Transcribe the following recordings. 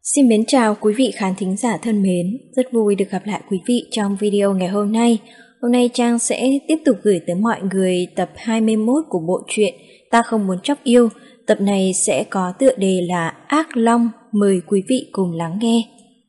Xin mến chào quý vị khán thính giả thân mến, rất vui được gặp lại quý vị trong video ngày hôm nay. Hôm nay Trang sẽ tiếp tục gửi tới mọi người tập 21 của bộ truyện Ta Không Muốn Chóc Yêu. Tập này sẽ có tựa đề là Ác Long, mời quý vị cùng lắng nghe.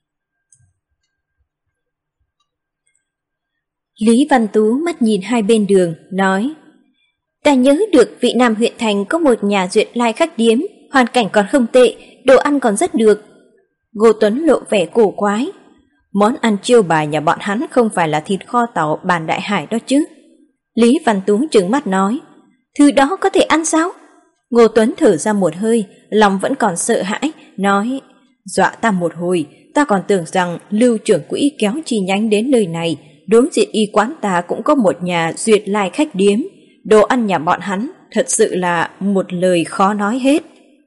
Lý Văn Tú mắt nhìn hai bên đường, nói: Ta nhớ được vị Nam huyện thành có một nhà duyệt lai khách điếm, hoàn cảnh còn không tệ, đồ ăn còn rất được. Ngô Tuấn lộ vẻ cổ quái. Món ăn chiêu bài nhà bọn hắn không phải là thịt kho tàu bản Đại Hải đó chứ. Lý Văn Tú trừng mắt nói: Thứ đó có thể ăn sao? Ngô Tuấn thở ra một hơi, lòng vẫn còn sợ hãi, nói: Dọa ta một hồi, ta còn tưởng rằng Lưu trưởng quỹ kéo chi nhánh đến nơi này, đối diện y quán ta cũng có một nhà duyệt lai khách điếm. Đồ ăn nhà bọn hắn thật sự là một lời khó nói hết.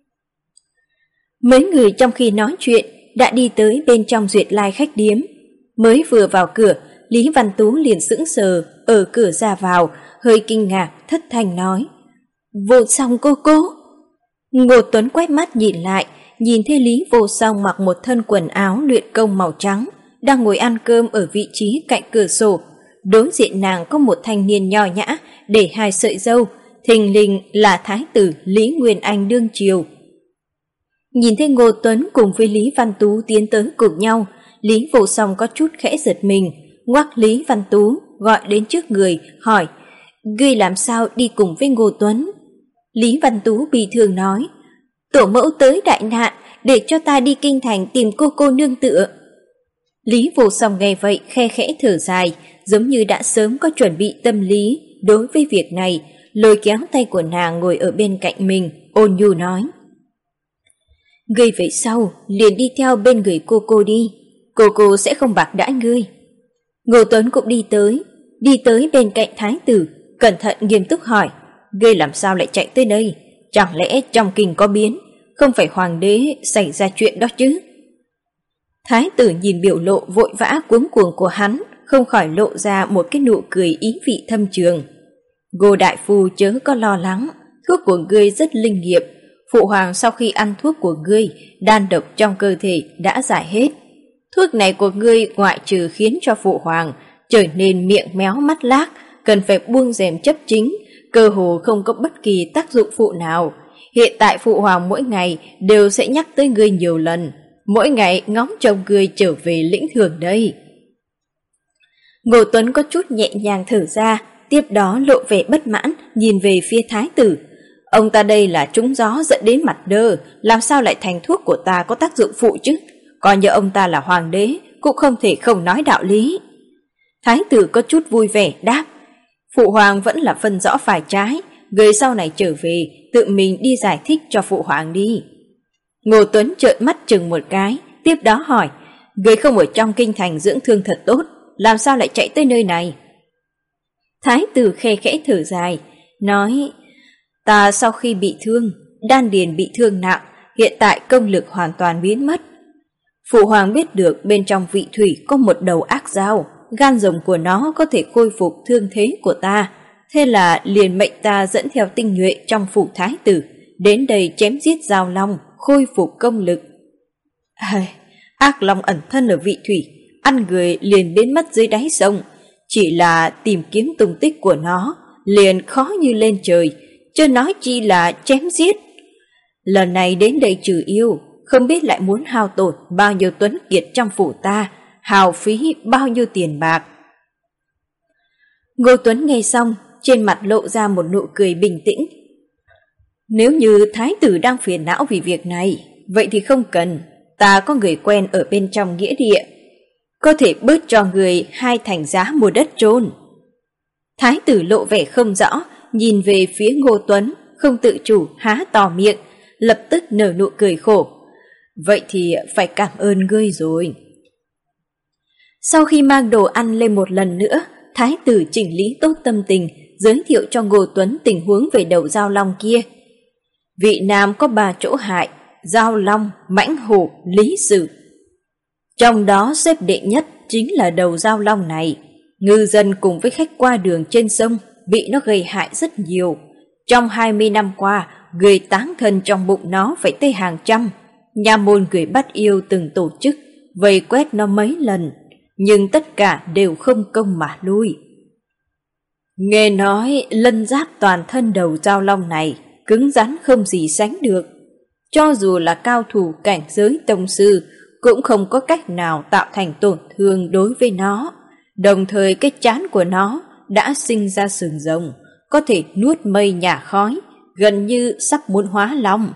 Mấy người trong khi nói chuyện đã đi tới bên trong duyệt lai khách điếm. Mới vừa vào cửa, Lý Văn Tú liền sững sờ ở cửa ra vào, hơi kinh ngạc thất thanh nói: Vô Song cô cô. Ngô Tuấn quét mắt nhìn lại, nhìn thấy Lý Vô Song mặc một thân quần áo luyện công màu trắng, đang ngồi ăn cơm ở vị trí cạnh cửa sổ. Đối diện nàng có một thanh niên nho nhã để hai sợi râu, thình lình là thái tử Lý Nguyên Anh đương triều. Nhìn thấy Ngô Tuấn cùng với Lý Văn Tú tiến tới cùng nhau, Lý Vô Song có chút khẽ giật mình, ngoắc Lý Văn Tú gọi đến trước người, hỏi: Ngươi làm sao đi cùng với Ngô Tuấn? Lý Văn Tú bi thương nói: Tổ mẫu tới đại nạn, để cho ta đi kinh thành tìm cô nương tựa. Lý Vô Song nghe vậy khe khẽ thở dài, giống như đã sớm có chuẩn bị tâm lý đối với việc này, lôi kéo tay của nàng ngồi ở bên cạnh mình, ôn nhu nói: Ngươi về sau liền đi theo bên người cô đi, cô sẽ không bạc đãi ngươi. Ngô Tuấn cũng đi tới bên cạnh thái tử, cẩn thận nghiêm túc hỏi: Ngươi làm sao lại chạy tới đây? Chẳng lẽ trong kinh có biến, không phải hoàng đế xảy ra chuyện đó chứ? Thái tử nhìn biểu lộ vội vã cuống cuồng của hắn, không khỏi lộ ra một cái nụ cười ý vị thâm trường. Ngô đại phu chớ có lo lắng, thuốc của ngươi rất linh nghiệm. Phụ hoàng sau khi ăn thuốc của ngươi, đan độc trong cơ thể đã giải hết. Thuốc này của ngươi ngoại trừ khiến cho phụ hoàng trở nên miệng méo mắt lác, cần phải buông rèm chấp chính, cơ hồ không có bất kỳ tác dụng phụ nào. Hiện tại phụ hoàng mỗi ngày đều sẽ nhắc tới ngươi nhiều lần, mỗi ngày ngóng trông ngươi trở về lĩnh thưởng đây. Ngô Tuấn có chút nhẹ nhàng thở ra, tiếp đó lộ vẻ bất mãn nhìn về phía thái tử. Ông ta đây là trúng gió dẫn đến mặt đơ, làm sao lại thành thuốc của ta có tác dụng phụ chứ? Coi như ông ta là hoàng đế, cũng không thể không nói đạo lý. Thái tử có chút vui vẻ đáp: Phụ hoàng vẫn là phân rõ phải trái, người sau này trở về tự mình đi giải thích cho phụ hoàng đi. Ngô Tuấn trợn mắt chừng một cái, tiếp đó hỏi: Người không ở trong kinh thành dưỡng thương thật tốt, làm sao lại chạy tới nơi này? Thái tử khe khẽ thở dài, nói: Ta sau khi bị thương, đan điền bị thương nặng, hiện tại công lực hoàn toàn biến mất. Phụ hoàng biết được bên trong vị thủy có một đầu ác dao, gan rồng của nó có thể khôi phục thương thế của ta, thế là liền mệnh ta dẫn theo tinh nhuệ trong phủ thái tử, đến đây chém giết dao long, khôi phục công lực. Ác long ẩn thân ở vị thủy, ăn người liền biến mất dưới đáy sông, chỉ là tìm kiếm tung tích của nó liền khó như lên trời, chưa nói chi là chém giết. Lần này đến đây trừ yêu, không biết lại muốn hao tổn bao nhiêu tuấn kiệt trong phủ ta, hao phí bao nhiêu tiền bạc. Ngô Tuấn nghe xong, trên mặt lộ ra một nụ cười bình tĩnh. Nếu như thái tử đang phiền não vì việc này, vậy thì không cần, ta có người quen ở bên trong nghĩa địa, có thể bớt cho người 2 thành giá mua đất chôn. Thái tử lộ vẻ không rõ, nhìn về phía Ngô Tuấn, không tự chủ há to miệng, lập tức nở nụ cười khổ. Vậy thì phải cảm ơn ngươi rồi. Sau khi mang đồ ăn lên một lần nữa, thái tử chỉnh lý tốt tâm tình, giới thiệu cho Ngô Tuấn tình huống về đầu dao long kia. Vị Nam có 3 chỗ hại: dao long, mãnh hổ, lý sử. Trong đó xếp đệ nhất chính là đầu dao long này. Ngư dân cùng với khách qua đường trên sông bị nó gây hại rất nhiều. Trong 20 năm qua, người táng thân trong bụng nó phải tới hàng trăm. Nha môn người bắt yêu từng tổ chức vây quét nó mấy lần, nhưng tất cả đều không công mà lui. Nghe nói lân giáp toàn thân đầu Dao Long này cứng rắn không gì sánh được. Cho dù là cao thủ cảnh giới tông sư cũng không có cách nào tạo thành tổn thương đối với nó. Đồng thời cái trán của nó đã sinh ra sừng rồng, có thể nuốt mây nhả khói, gần như sắp muốn hóa long.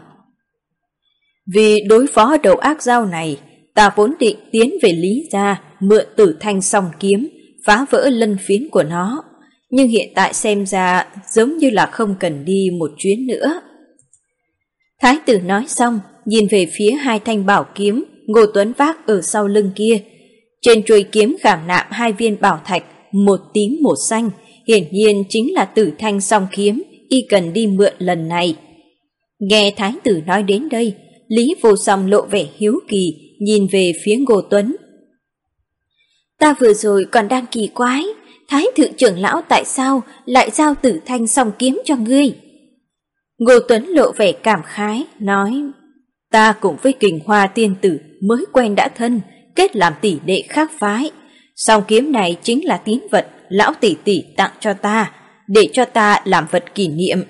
Vì đối phó đầu ác dao này, ta vốn định tiến về Lý gia mượn Tử Thanh song kiếm phá vỡ lân phiến của nó, nhưng hiện tại xem ra giống như là không cần đi một chuyến nữa. Thái tử nói xong, nhìn về phía hai thanh bảo kiếm Ngô Tuấn vác ở sau lưng kia. Trên chuôi kiếm khảm nạm hai viên bảo thạch, một tím một xanh, hiển nhiên chính là Tử Thanh song kiếm y cần đi mượn lần này. Nghe thái tử nói đến đây, Lý Vô Song lộ vẻ hiếu kỳ, nhìn về phía Ngô Tuấn. Ta vừa rồi còn đang kỳ quái, Thái thượng trưởng lão tại sao lại giao Tử Thanh song kiếm cho ngươi? Ngô Tuấn lộ vẻ cảm khái, nói, ta cùng với Kình Hoa tiên tử mới quen đã thân, kết làm tỷ đệ khác phái. Song kiếm này chính là tín vật lão tỷ tỷ tặng cho ta, để cho ta làm vật kỷ niệm.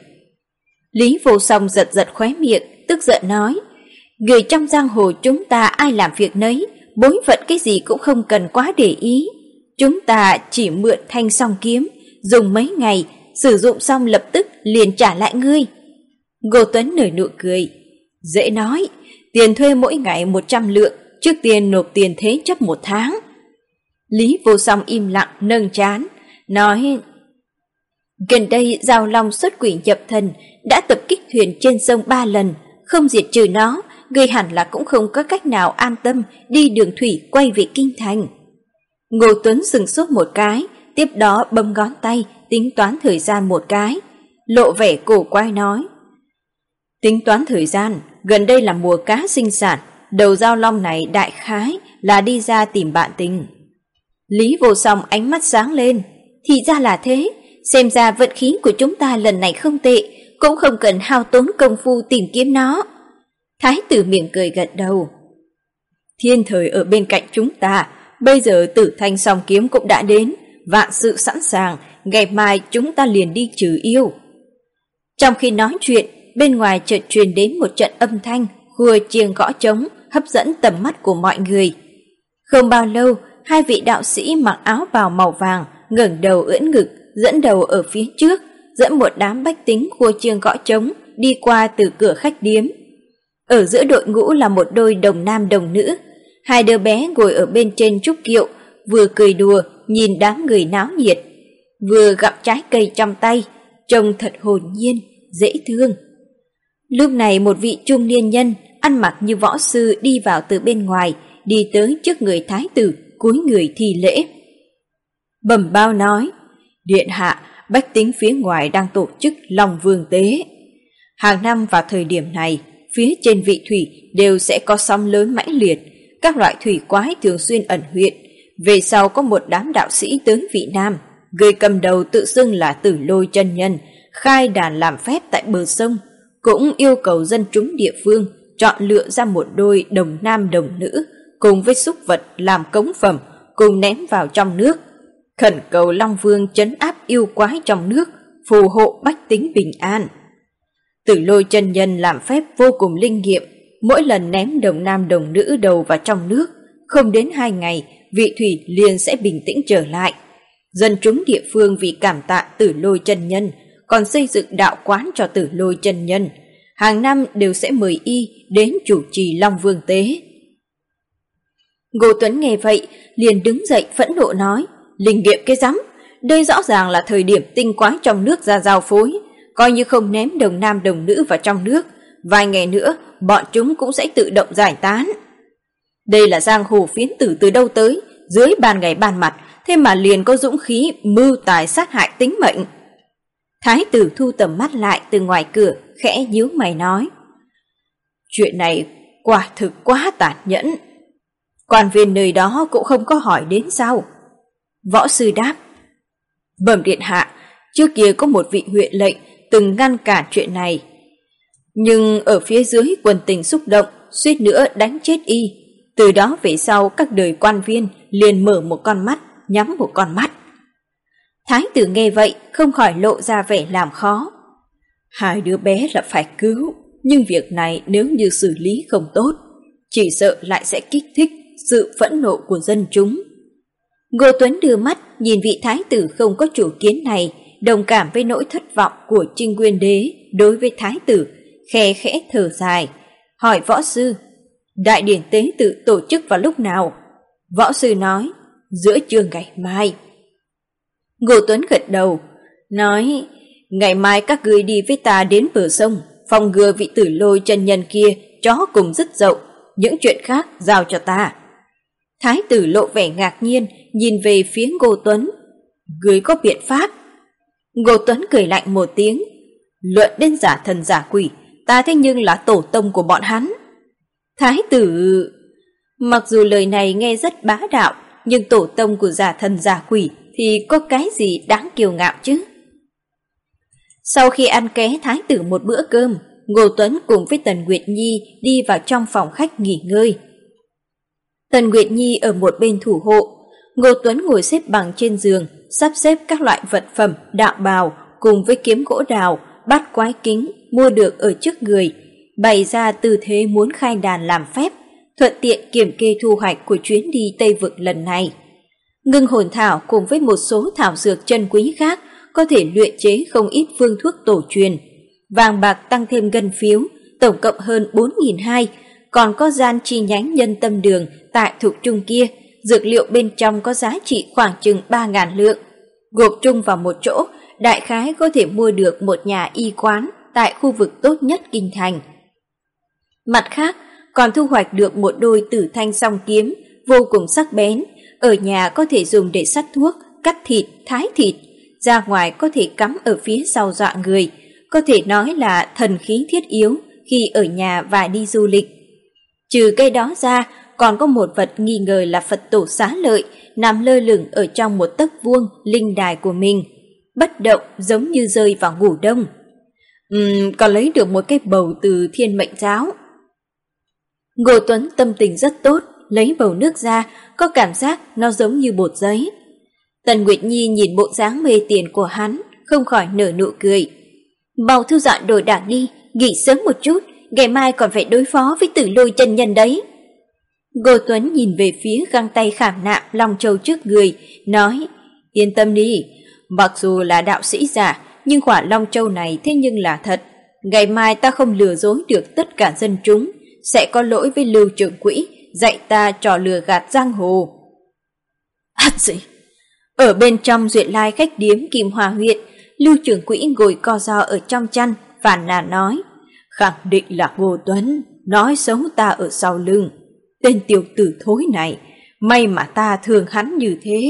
Lý Vô Song giật giật khóe miệng, tức giận nói, người trong giang hồ chúng ta ai làm việc nấy, bối phận cái gì cũng không cần quá để ý. Chúng ta chỉ mượn thanh song kiếm, dùng mấy ngày, sử dụng xong lập tức liền trả lại ngươi. Ngô Tuấn nở nụ cười, dễ nói, tiền thuê mỗi ngày 100 lượng, trước tiên nộp tiền thế chấp 1 tháng. Lý Vô Song im lặng nâng trán, nói, gần đây Dao Long xuất quỷ nhập thần đã tập kích thuyền trên sông 3 lần, không diệt trừ nó, người hẳn là cũng không có cách nào an tâm đi đường thủy quay về kinh thành. Ngô Tuấn sừng sốt một cái, tiếp đó bấm ngón tay tính toán thời gian một cái, lộ vẻ cổ quái nói, tính toán thời gian, gần đây là mùa cá sinh sản, đầu Dao Long này đại khái là đi ra tìm bạn tình. Lý Vô Song ánh mắt sáng lên, thì ra là thế, xem ra vận khí của chúng ta lần này không tệ, cũng không cần hao tốn công phu tìm kiếm nó. Thái tử mỉm cười gật đầu. Thiên thời ở bên cạnh chúng ta, bây giờ Tử Thanh song kiếm cũng đã đến, vạn sự sẵn sàng, ngày mai chúng ta liền đi trừ yêu. Trong khi nói chuyện, bên ngoài chợt truyền đến một trận âm thanh, khua chiêng gõ trống, hấp dẫn tầm mắt của mọi người. Không bao lâu, hai vị đạo sĩ mặc áo bào màu vàng, ngẩng đầu ưỡn ngực, dẫn đầu ở phía trước, dẫn một đám bách tính khua chiêng gõ trống đi qua từ cửa khách điếm. Ở giữa đội ngũ là một đôi đồng nam đồng nữ, hai đứa bé ngồi ở bên trên trúc kiệu, vừa cười đùa nhìn đám người náo nhiệt, vừa gặm trái cây trong tay, trông thật hồn nhiên, dễ thương. Lúc này một vị trung niên nhân ăn mặc như võ sư đi vào từ bên ngoài, đi tới trước người thái tử, cúi người thi lễ. Bẩm báo nói, điện hạ, bách tính phía ngoài đang tổ chức Long Vương tế. Hàng năm vào thời điểm này, phía trên vị thủy đều sẽ có sóng lớn mãnh liệt, các loại thủy quái thường xuyên ẩn hiện. Về sau có một đám đạo sĩ tới Vị Nam, người cầm đầu tự xưng là Tử Lôi chân nhân, khai đàn làm phép tại bờ sông, cũng yêu cầu dân chúng địa phương chọn lựa ra một đôi đồng nam đồng nữ cùng với súc vật làm cống phẩm, cùng ném vào trong nước, khẩn cầu Long Vương trấn áp yêu quái trong nước, phù hộ bách tính bình an. Tử Lôi chân nhân làm phép vô cùng linh nghiệm, mỗi lần ném đồng nam đồng nữ đầu vào trong nước, không đến 2 ngày, vị thủy liền sẽ bình tĩnh trở lại. Dân chúng địa phương vì cảm tạ Tử Lôi chân nhân, còn xây dựng đạo quán cho Tử Lôi chân nhân, hàng năm đều sẽ mời y đến chủ trì Long Vương tế. Ngô Tuấn nghe vậy, liền đứng dậy phẫn nộ nói, linh nghiệm cái rắm, đây rõ ràng là thời điểm tinh quái trong nước ra giao phối, coi như không ném đồng nam đồng nữ vào trong nước, vài ngày nữa bọn chúng cũng sẽ tự động giải tán. Đây là giang hồ phiến tử từ đâu tới, dưới ban ngày ban mặt, thế mà liền có dũng khí mưu tài sát hại tính mệnh. Thái tử thu tầm mắt lại từ ngoài cửa, khẽ nhíu mày nói, chuyện này quả thực quá tàn nhẫn. Quan viên nơi đó cũng không có hỏi đến sao? Võ sư đáp, bẩm điện hạ, trước kia có một vị huyện lệnh từng ngăn cản chuyện này, nhưng ở phía dưới quần tình xúc động, suýt nữa đánh chết y. Từ đó về sau các đời quan viên liền mở một con mắt, nhắm một con mắt. Thái tử nghe vậy không khỏi lộ ra vẻ làm khó. Hai đứa bé là phải cứu, nhưng việc này nếu như xử lý không tốt, chỉ sợ lại sẽ kích thích sự phẫn nộ của dân chúng. Ngô Tuấn đưa mắt nhìn vị thái tử không có chủ kiến này, đồng cảm với nỗi thất vọng của Trinh Nguyên Đế đối với thái tử, khe khẽ thở dài, hỏi võ sư, đại điển tế tự tổ chức vào lúc nào? Võ sư nói, giữa trưa ngày mai. Ngô Tuấn gật đầu, nói, ngày mai các ngươi đi với ta đến bờ sông, phòng ngừa vị Tử Lôi chân nhân kia chó cùng dứt dậu, những chuyện khác giao cho ta. Thái tử lộ vẻ ngạc nhiên, nhìn về phía Ngô Tuấn. Ngươi có biện pháp? Ngô Tuấn cười lạnh một tiếng. Luận đến giả thần giả quỷ, ta thế nhưng là tổ tông của bọn hắn. Thái tử... Mặc dù lời này nghe rất bá đạo, nhưng tổ tông của giả thần giả quỷ thì có cái gì đáng kiêu ngạo chứ? Sau khi ăn ké thái tử một bữa cơm, Ngô Tuấn cùng với Tần Nguyệt Nhi đi vào trong phòng khách nghỉ ngơi. Tần Nguyệt Nhi ở một bên thủ hộ, Ngô Tuấn ngồi xếp bằng trên giường, sắp xếp các loại vật phẩm, đạo bào cùng với kiếm gỗ đào, bát quái kính mua được ở trước người, bày ra tư thế muốn khai đàn làm phép, thuận tiện kiểm kê thu hoạch của chuyến đi Tây Vực lần này. Ngưng hồn thảo cùng với một số thảo dược chân quý khác có thể luyện chế không ít phương thuốc tổ truyền. Vàng bạc tăng thêm ngân phiếu, tổng cộng hơn 4.200, còn có gian chi nhánh nhân tâm đường tại Thục Trung kia, dược liệu bên trong có giá trị khoảng chừng 3.000 lượng. Gộp chung vào một chỗ, đại khái có thể mua được một nhà y quán tại khu vực tốt nhất kinh thành. Mặt khác, còn thu hoạch được một đôi tử thanh song kiếm vô cùng sắc bén, ở nhà có thể dùng để sắt thuốc, cắt thịt, thái thịt, ra ngoài có thể cắm ở phía sau dọa người, có thể nói là thần khí thiết yếu khi ở nhà và đi du lịch. Trừ cái đó ra, còn có một vật nghi ngờ là Phật tổ Xá Lợi nằm lơ lửng ở trong một tấc vuông linh đài của mình, bất động giống như rơi vào ngủ đông. Còn lấy được một cái bầu từ Thiên Mệnh Giáo. Ngô Tuấn tâm tình rất tốt, lấy bầu nước ra, có cảm giác nó giống như bột giấy. Tần Nguyệt Nhi nhìn bộ dáng mê tiền của hắn, không khỏi nở nụ cười. Mau thu dọn đồ đạc đi, nghỉ sớm một chút, ngày mai còn phải đối phó với Tử Lôi chân nhân đấy. Ngô Tuấn nhìn về phía găng tay khảm nạm long châu trước người, nói, yên tâm đi, mặc dù là đạo sĩ giả, nhưng quả long châu này thế nhưng là thật. Ngày mai ta không lừa dối được tất cả dân chúng, sẽ có lỗi với Lưu trưởng quỹ, dạy ta trò lừa gạt giang hồ. Gì? Ở bên trong Duyệt Lai khách điếm Kim Hòa huyện, Lưu trưởng quỹ ngồi co ro ở trong chăn, phàn nàn nói, khẳng định là Ngô Tuấn, nói xấu ta ở sau lưng. Tên tiểu tử thối này, may mà ta thương hắn như thế.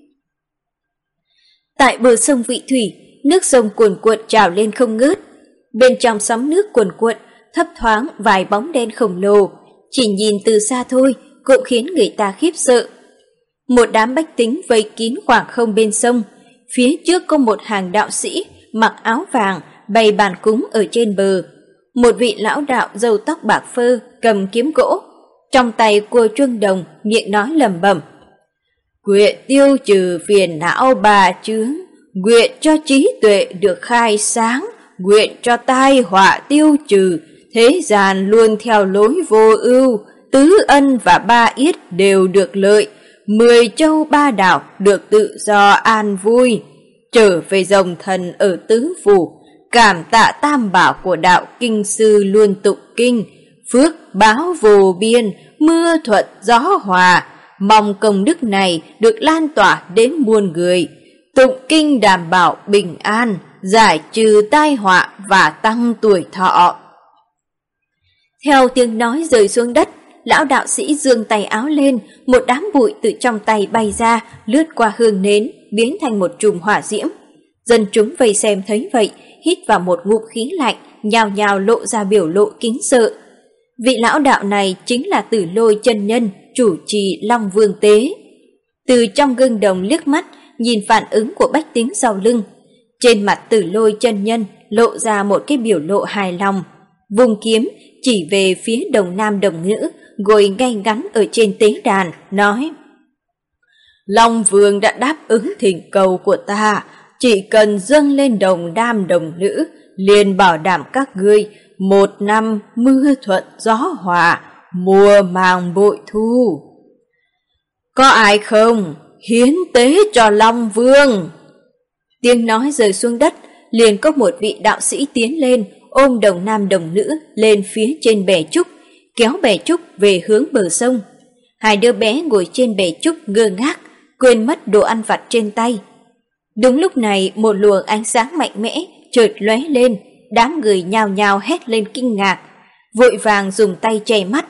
Tại bờ sông Vị Thủy, nước sông cuồn cuộn trào lên không ngớt. Bên trong sóng nước cuồn cuộn, thấp thoáng vài bóng đen khổng lồ, chỉ nhìn từ xa thôi cũng khiến người ta khiếp sợ. Một đám bách tính vây kín khoảng không bên sông, phía trước có một hàng đạo sĩ mặc áo vàng bày bàn cúng ở trên bờ. Một vị lão đạo râu tóc bạc phơ cầm kiếm gỗ, trong tay cua chuông đồng, miệng nói lẩm bẩm. Nguyện tiêu trừ phiền não ba chướng, nguyện cho trí tuệ được khai sáng, nguyện cho tai họa tiêu trừ, thế gian luôn theo lối vô ưu, tứ ân và ba yết đều được lợi, 10 châu ba đảo được tự do an vui. Trở về rồng thần ở tứ phủ, cảm tạ tam bảo của đạo kinh sư luôn tụng kinh, phước báo vô biên, mưa thuận gió hòa, mong công đức này được lan tỏa đến muôn người. Tụng kinh đảm bảo bình an, giải trừ tai họa và tăng tuổi thọ. Theo tiếng nói rơi xuống đất, lão đạo sĩ giương tay áo lên, một đám bụi từ trong tay bay ra, lướt qua hương nến, biến thành một chùm hỏa diễm. Dân chúng vây xem thấy vậy, hít vào một ngụm khí lạnh, nhào nhào lộ ra biểu lộ kính sợ. Vị lão đạo này chính là Tử Lôi chân nhân, chủ trì Long Vương tế. Từ trong gương đồng liếc mắt, nhìn phản ứng của bách tính sau lưng. Trên mặt Tử Lôi chân nhân lộ ra một cái biểu lộ hài lòng. Vùng kiếm, chỉ về phía đồng nam đồng nữ, ngồi ngay ngắn ở trên tế đàn, nói: Long Vương đã đáp ứng thỉnh cầu của ta, chỉ cần dâng lên đồng nam đồng nữ, liền bảo đảm các ngươi 1 năm mưa thuận gió hòa, mùa màng bội thu. Có ai không? Hiến tế cho Long Vương. Tiếng nói rơi xuống đất, liền có một vị đạo sĩ tiến lên, ôm đồng nam đồng nữ lên phía trên bè trúc, kéo bè trúc về hướng bờ sông. Hai đứa bé ngồi trên bè trúc ngơ ngác, quên mất đồ ăn vặt trên tay. Đúng lúc này, một luồng ánh sáng mạnh mẽ chợt lóe lên, đám người nhao nhao hét lên kinh ngạc, vội vàng dùng tay che mắt.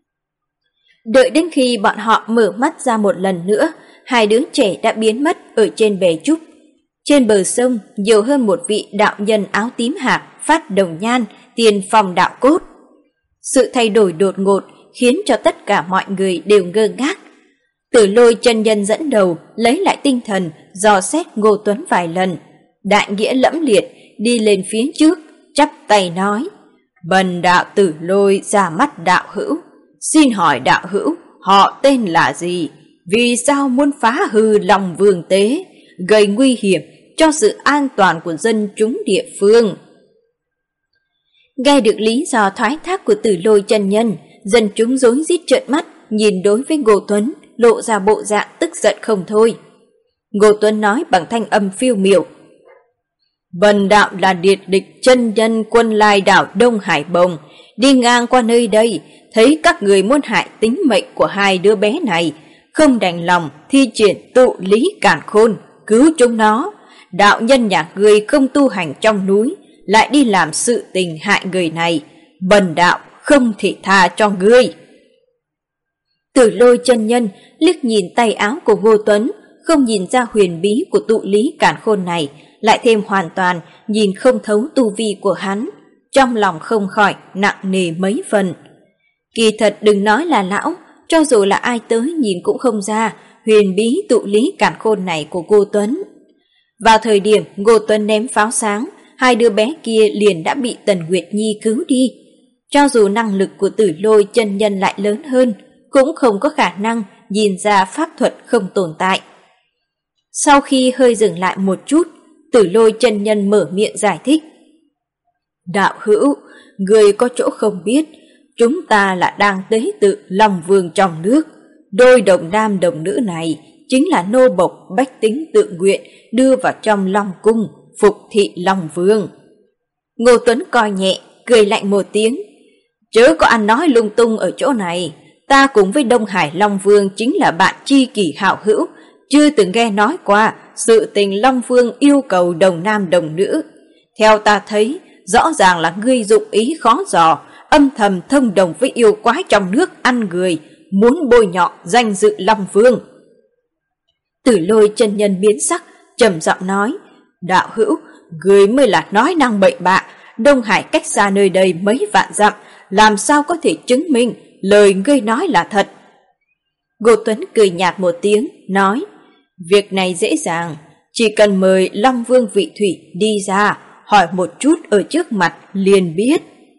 Đợi đến khi bọn họ mở mắt ra một lần nữa, hai đứa trẻ đã biến mất ở trên bè trúc. Trên bờ sông, nhiều hơn một vị đạo nhân áo tím hạc phát đồng nhan, tiền phong đạo cốt. Sự thay đổi đột ngột khiến cho tất cả mọi người đều ngơ ngác. Tử Lôi chân nhân dẫn đầu, lấy lại tinh thần, dò xét Ngô Tuấn vài lần. Đại nghĩa lẫm liệt, đi lên phía trước, chắp tay nói: Bần đạo Tử Lôi ra mắt đạo hữu. Xin hỏi đạo hữu, họ tên là gì? Vì sao muốn phá hư Long Vương tế, gây nguy hiểm cho sự an toàn của dân chúng địa phương? Nghe được lý do thoái thác của Tử Lôi chân nhân, dân chúng rối rít trợn mắt nhìn đối với Ngô Tuấn, lộ ra bộ dạng tức giận không thôi. Ngô Tuấn nói bằng thanh âm phiêu miểu: Bần đạo là điệt địch chân nhân quân lai đảo Đông Hải Bồng, đi ngang qua nơi đây, thấy các người muốn hại tính mệnh của hai đứa bé này, không đành lòng thi triển tụ lý càn khôn, cứu chúng nó. Đạo nhân nhà ngươi không tu hành trong núi, lại đi làm sự tình hại người này, bần đạo không thể tha cho ngươi. Tử Lôi chân nhân liếc nhìn tay áo của Ngô Tuấn, không nhìn ra huyền bí của tụ lý càn khôn này, lại thêm hoàn toàn nhìn không thấu tu vi của hắn, trong lòng không khỏi nặng nề mấy phần. Kỳ thật đừng nói là lão, cho dù là ai tới nhìn cũng không ra huyền bí tụ lý càn khôn này của Ngô Tuấn. Vào thời điểm Ngô Tuấn ném pháo sáng, hai đứa bé kia liền đã bị Tần Nguyệt Nhi cứu đi. Cho dù năng lực của Tử Lôi chân nhân lại lớn hơn, cũng không có khả năng nhìn ra pháp thuật không tồn tại. Sau khi hơi dừng lại một chút, Tử Lôi chân nhân mở miệng giải thích: Đạo hữu, người có chỗ không biết, chúng ta là đang tế tự Long Vương trong nước. Đôi đồng nam đồng nữ này chính là nô bộc bách tính tự nguyện đưa vào trong Long Cung phục thị Long Vương. Ngô Tuấn coi nhẹ, cười lạnh một tiếng: Chớ có ăn nói lung tung ở chỗ này. Ta cùng với Đông Hải Long Vương chính là bạn tri kỷ hảo hữu, chưa từng nghe nói qua sự tình Long Vương yêu cầu đồng nam đồng nữ. Theo ta thấy, rõ ràng là ngươi dụng ý khó dò, âm thầm thông đồng với yêu quái trong nước ăn người, muốn bôi nhọ danh dự Long Vương. Tử Lôi chân nhân biến sắc, trầm giọng nói: Đạo hữu, người mới là nói năng bậy bạ. Đông Hải cách xa nơi đây mấy vạn dặm, làm sao có thể chứng minh lời ngươi nói là thật? Ngô Tuấn cười nhạt một tiếng, nói: Việc này dễ dàng, chỉ cần mời Long Vương Vị Thủy đi ra, hỏi một chút ở trước mặt liền biết.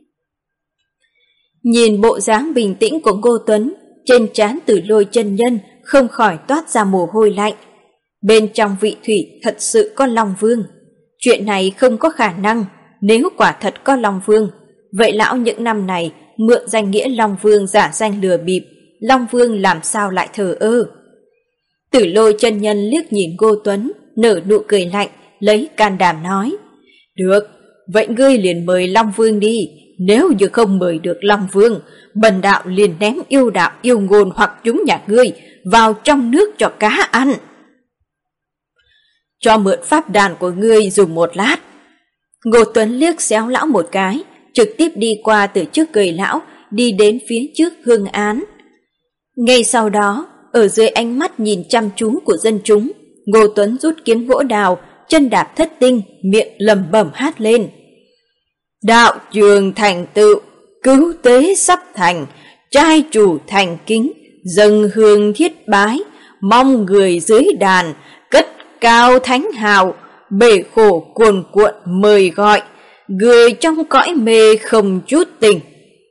Nhìn bộ dáng bình tĩnh của Ngô Tuấn, trên trán Tử Lôi chân nhân không khỏi toát ra mồ hôi lạnh. Bên trong Vị Thủy thật sự có Long Vương. Chuyện này không có khả năng, nếu quả thật có Long Vương, vậy lão những năm này mượn danh nghĩa Long Vương giả danh lừa bịp, Long Vương làm sao lại thờ ơ? Tử Lôi chân nhân liếc nhìn Ngô Tuấn, nở nụ cười lạnh, lấy can đảm nói: Được, vậy ngươi liền mời Long Vương đi. Nếu như không mời được Long Vương, bần đạo liền ném yêu đạo yêu ngôn hoặc chúng nhà ngươi vào trong nước cho cá ăn. Cho mượn pháp đàn của ngươi dùng một lát. Ngô Tuấn liếc xéo lão một cái, trực tiếp đi qua từ trước người lão, đi đến phía trước hương án. Ngay sau đó, ở dưới ánh mắt nhìn chăm chú của dân chúng, Ngô Tuấn rút kiếm gỗ đào, chân đạp thất tinh, miệng lẩm bẩm hát lên: Đạo trường thành tựu, cứu tế sắp thành, trai chủ thành kính, dâng hương thiết bái, mong người dưới đàn, cất cao thánh hào, bể khổ cuồn cuộn mời gọi, người trong cõi mê không chút tình,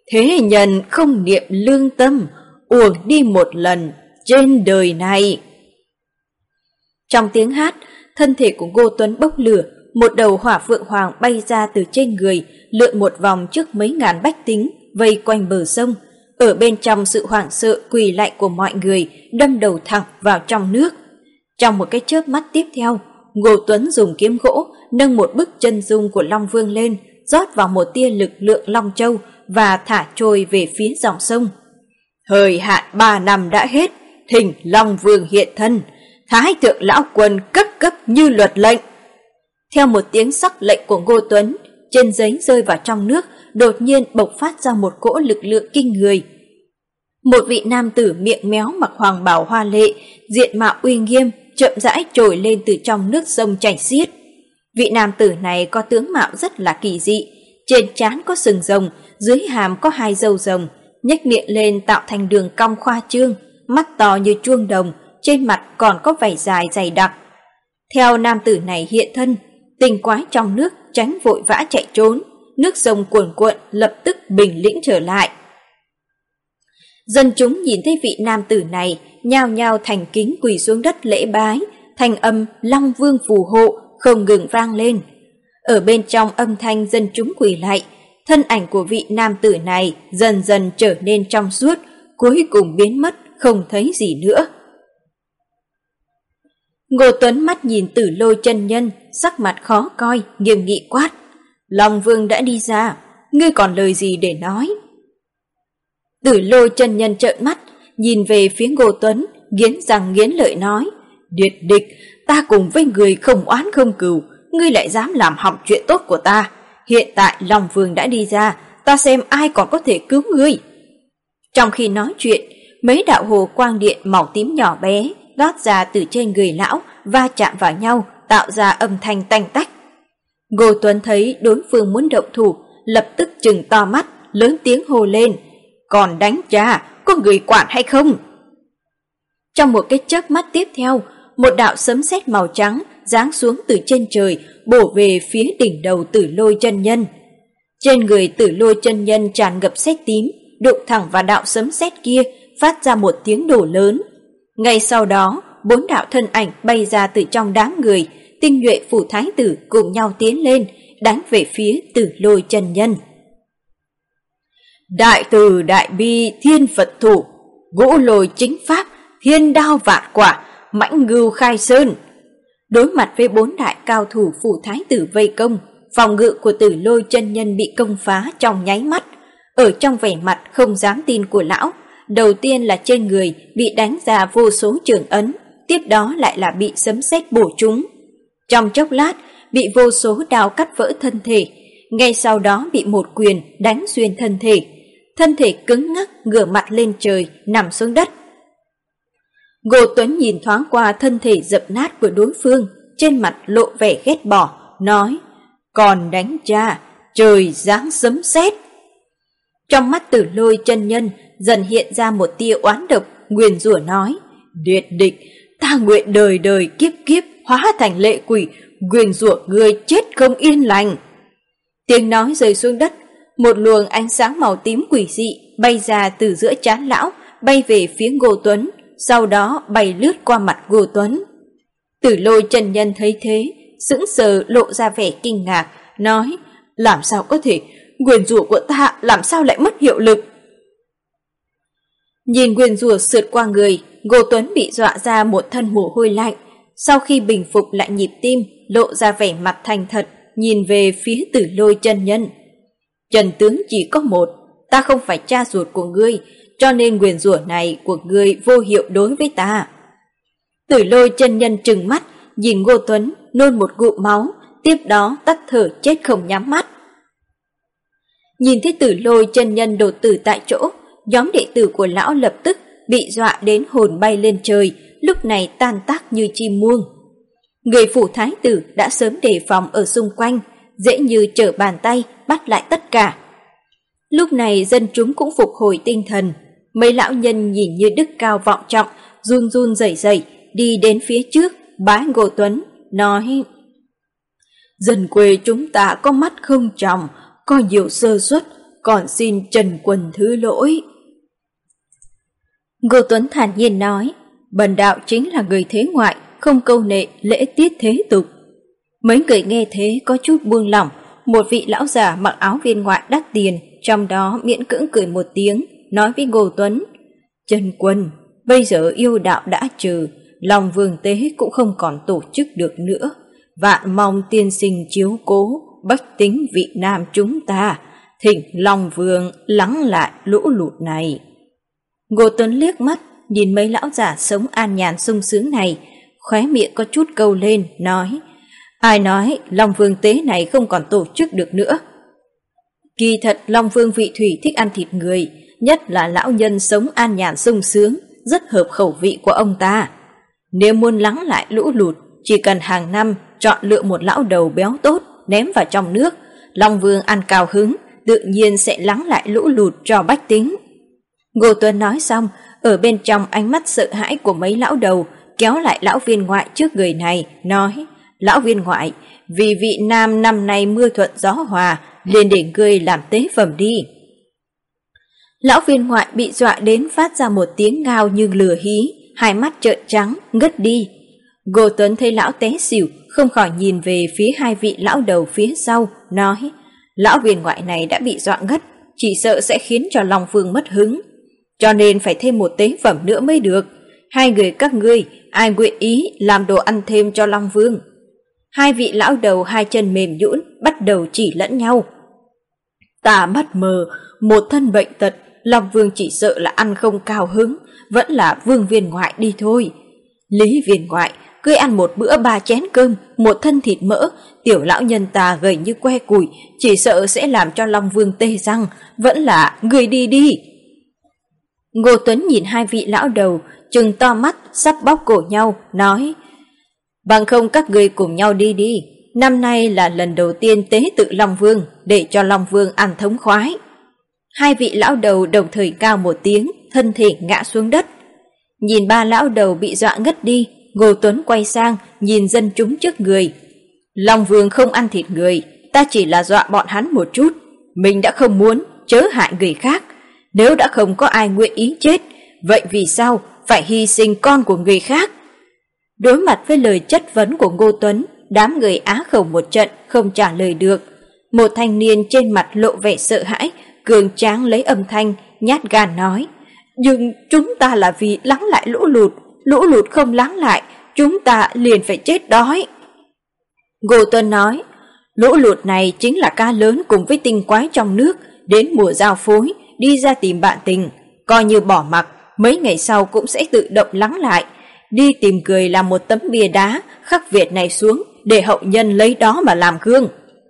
thế nhân không niệm lương tâm, uổng đi một lần trên đời này. Trong tiếng hát, thân thể của Ngô Tuấn bốc lửa, một đầu hỏa phượng hoàng bay ra từ trên người, lượn một vòng trước mấy ngàn bách tính vây quanh bờ sông. Ở bên trong sự hoảng sợ quỳ lạy của mọi người, đâm đầu thẳng vào trong nước. Trong một cái chớp mắt tiếp theo, Ngô Tuấn dùng kiếm gỗ nâng một bức chân dung của Long Vương lên, rót vào một tia lực lượng Long Châu và thả trôi về phía dòng sông. Thời hạn 3 năm đã hết, thỉnh Long Vương hiện thân, Thái thượng lão quân cấp như luật lệnh. Theo một tiếng sắc lệnh của Ngô Tuấn, trên giấy rơi vào trong nước, đột nhiên bộc phát ra một cỗ lực lượng kinh người. Một vị nam tử miệng méo mặc hoàng bào hoa lệ, diện mạo uy nghiêm, chậm rãi trồi lên từ trong nước sông chảy xiết. Vị nam tử này có tướng mạo rất là kỳ dị, trên trán có sừng rồng, dưới hàm có 2 râu rồng, nhếch miệng lên tạo thành đường cong khoa trương, mắt to như chuông đồng, trên mặt còn có vảy dài dày đặc. Theo nam tử này hiện thân, tinh quái trong nước tránh vội vã chạy trốn, nước sông cuồn cuộn lập tức bình lĩnh trở lại. Dân chúng nhìn thấy vị nam tử này, nhao nhao thành kính quỳ xuống đất lễ bái, thanh âm Long Vương phù hộ không ngừng vang lên. Ở bên trong âm thanh dân chúng quỳ lạy, thân ảnh của vị nam tử này dần dần trở nên trong suốt, cuối cùng biến mất không thấy gì nữa. Ngô Tuấn mắt nhìn Tử Lôi chân nhân, sắc mặt khó coi, nghiêm nghị quát: Long Vương đã đi ra, ngươi còn lời gì để nói? Tử Lôi chân nhân trợn mắt, nhìn về phía Ngô Tuấn, nghiến răng nghiến lợi nói: Điệt địch, ta cùng với người không oán không cừu, ngươi lại dám làm hỏng chuyện tốt của ta. Hiện tại Long Vương đã đi ra, ta xem ai còn có thể cứu ngươi. Trong khi nói chuyện, mấy đạo hồ quang điện màu tím nhỏ bé lót ra từ trên người lão, va chạm vào nhau, tạo ra âm thanh tanh tách. Ngô Tuấn thấy đối phương muốn động thủ, lập tức trừng to mắt, lớn tiếng hô lên: Còn đánh cha, có người quản hay không? Trong một cái chớp mắt tiếp theo, một đạo sấm sét màu trắng giáng xuống từ trên trời, bổ về phía đỉnh đầu Tử Lôi chân nhân. Trên người Tử Lôi chân nhân tràn ngập sét tím, đụng thẳng vào đạo sấm sét kia, phát ra một tiếng nổ lớn. Ngay sau đó, 4 đạo thân ảnh bay ra từ trong đám người, tinh nhuệ phủ thái tử cùng nhau tiến lên, đánh về phía Tử Lôi chân nhân. Đại từ đại bi thiên Phật thủ, ngũ lôi chính pháp, thiên đao vạn quả, mãnh ngưu khai sơn. Đối mặt với 4 đại cao thủ phủ thái tử vây công, phòng ngự của Tử Lôi chân nhân bị công phá trong nháy mắt. Ở trong vẻ mặt không dám tin của lão, đầu tiên là trên người bị đánh ra vô số trường ấn, tiếp đó lại là bị sấm sét bổ trúng. Trong chốc lát, bị vô số đao cắt vỡ thân thể, ngay sau đó bị một quyền đánh xuyên thân thể cứng ngắc ngửa mặt lên trời, nằm xuống đất. Ngô Tuấn nhìn thoáng qua thân thể dập nát của đối phương, trên mặt lộ vẻ ghét bỏ, nói: Còn đánh cha, trời giáng sấm sét. Trong mắt Tử Lôi chân nhân dần hiện ra một tia oán độc, nguyền rủa nói: Điệt địch, ta nguyện đời đời kiếp kiếp hóa thành lệ quỷ, nguyền rủa ngươi chết không yên lành. Tiếng nói rơi xuống đất, một luồng ánh sáng màu tím quỷ dị bay ra từ giữa trán lão, bay về phía Ngô Tuấn, sau đó bay lướt qua mặt Ngô Tuấn. Tử Lôi chân nhân thấy thế, sững sờ lộ ra vẻ kinh ngạc, nói: Làm sao có thể, nguyền rủa của ta làm sao lại mất hiệu lực? Nhìn nguyền rủa sượt qua người, Ngô Tuấn bị dọa ra một thân mồ hôi lạnh. Sau khi bình phục lại nhịp tim, lộ ra vẻ mặt thành thật, nhìn về phía Tử Lôi chân nhân. Trần tướng chỉ có một, ta không phải cha ruột của ngươi, cho nên nguyền rủa này của ngươi vô hiệu đối với ta. Tử Lôi chân nhân trừng mắt, nhìn Ngô Tuấn nôn một ngụm máu, tiếp đó tắt thở chết không nhắm mắt. Nhìn thấy Tử Lôi chân nhân đột tử tại chỗ, nhóm đệ tử của lão lập tức bị dọa đến hồn bay lên trời, lúc này tan tác như chim muông. Người phủ thái tử đã sớm đề phòng ở xung quanh, dễ như trở bàn tay bắt lại tất cả. Lúc này dân chúng cũng phục hồi tinh thần, mấy lão nhân nhìn như đức cao vọng trọng, run run rẩy rẩy đi đến phía trước, bái Ngô Tuấn, nói: Dân quê chúng ta có mắt không tròng, có nhiều sơ suất, còn xin Trần Quân thứ lỗi. Ngô Tuấn thản nhiên nói, bần đạo chính là người thế ngoại, không câu nệ lễ tiết thế tục. Mấy người nghe thế có chút buông lỏng, một vị lão già mặc áo viên ngoại đắt tiền, trong đó miễn cưỡng cười một tiếng, nói với Ngô Tuấn, Trần Quân, bây giờ yêu đạo đã trừ, Long Vương tế cũng không còn tổ chức được nữa. Vạn mong tiên sinh chiếu cố, bách tính vị Nam chúng ta, thỉnh Long Vương lắng lại lũ lụt này. Ngô Tuấn liếc mắt, nhìn mấy lão giả sống an nhàn sung sướng này, khóe miệng có chút câu lên, nói, ai nói Long Vương tế này không còn tổ chức được nữa. Kỳ thật Long Vương vị thủy thích ăn thịt người, nhất là lão nhân sống an nhàn sung sướng, rất hợp khẩu vị của ông ta. Nếu muốn lắng lại lũ lụt, chỉ cần hàng năm chọn lựa một lão đầu béo tốt ném vào trong nước, Long Vương ăn cao hứng, tự nhiên sẽ lắng lại lũ lụt cho bách tính. Ngô Tuấn nói xong, ở bên trong ánh mắt sợ hãi của mấy lão đầu kéo lại lão viên ngoại trước người này, nói, lão viên ngoại, vì vị Nam năm nay mưa thuận gió hòa, liền để ngươi làm tế phẩm đi. Lão viên ngoại bị dọa đến phát ra một tiếng ngao như lửa hí, hai mắt trợn trắng, ngất đi. Ngô Tuấn thấy lão té xỉu, không khỏi nhìn về phía hai vị lão đầu phía sau, nói, lão viên ngoại này đã bị dọa ngất, chỉ sợ sẽ khiến cho Long Vương mất hứng, cho nên phải thêm một tế phẩm nữa mới được. Hai người các ngươi, ai nguyện ý làm đồ ăn thêm cho Long Vương? Hai vị lão đầu hai chân mềm nhũn bắt đầu chỉ lẫn nhau. Ta mắt mờ, một thân bệnh tật, Long Vương chỉ sợ là ăn không cao hứng, vẫn là Vương viên ngoại đi thôi. Lý viên ngoại, ngươi ăn một bữa 3 chén cơm, một thân thịt mỡ, tiểu lão nhân ta gầy như que củi, chỉ sợ sẽ làm cho Long Vương tê răng, vẫn là ngươi đi đi. Ngô Tuấn nhìn hai vị lão đầu, trừng to mắt, sắp bóp cổ nhau, nói, bằng không các ngươi cùng nhau đi đi, năm nay là lần đầu tiên tế tự Long Vương, để cho Long Vương ăn thống khoái. Hai vị lão đầu đồng thời cao một tiếng, thân thể ngã xuống đất. Nhìn ba lão đầu bị dọa ngất đi, Ngô Tuấn quay sang nhìn dân chúng trước người. Long Vương không ăn thịt người, ta chỉ là dọa bọn hắn một chút, mình đã không muốn, chớ hại người khác. Nếu đã không có ai nguyện ý chết, vậy vì sao phải hy sinh con của người khác? Đối mặt với lời chất vấn của Ngô Tuấn, đám người á khẩu một trận không trả lời được. Một thanh niên trên mặt lộ vẻ sợ hãi, cường tráng lấy âm thanh, nhát gan nói, nhưng chúng ta là vì lắng lại lũ lụt không lắng lại, chúng ta liền phải chết đói. Ngô Tuấn nói, lũ lụt này chính là cá lớn cùng với tinh quái trong nước, đến mùa giao phối, đi ra tìm bạn tình, coi như bỏ mặc, mấy ngày sau cũng sẽ tự động lắng lại. Đi tìm cười làm một tấm bia đá, khắc Việt này xuống, để hậu nhân lấy đó mà làm gương.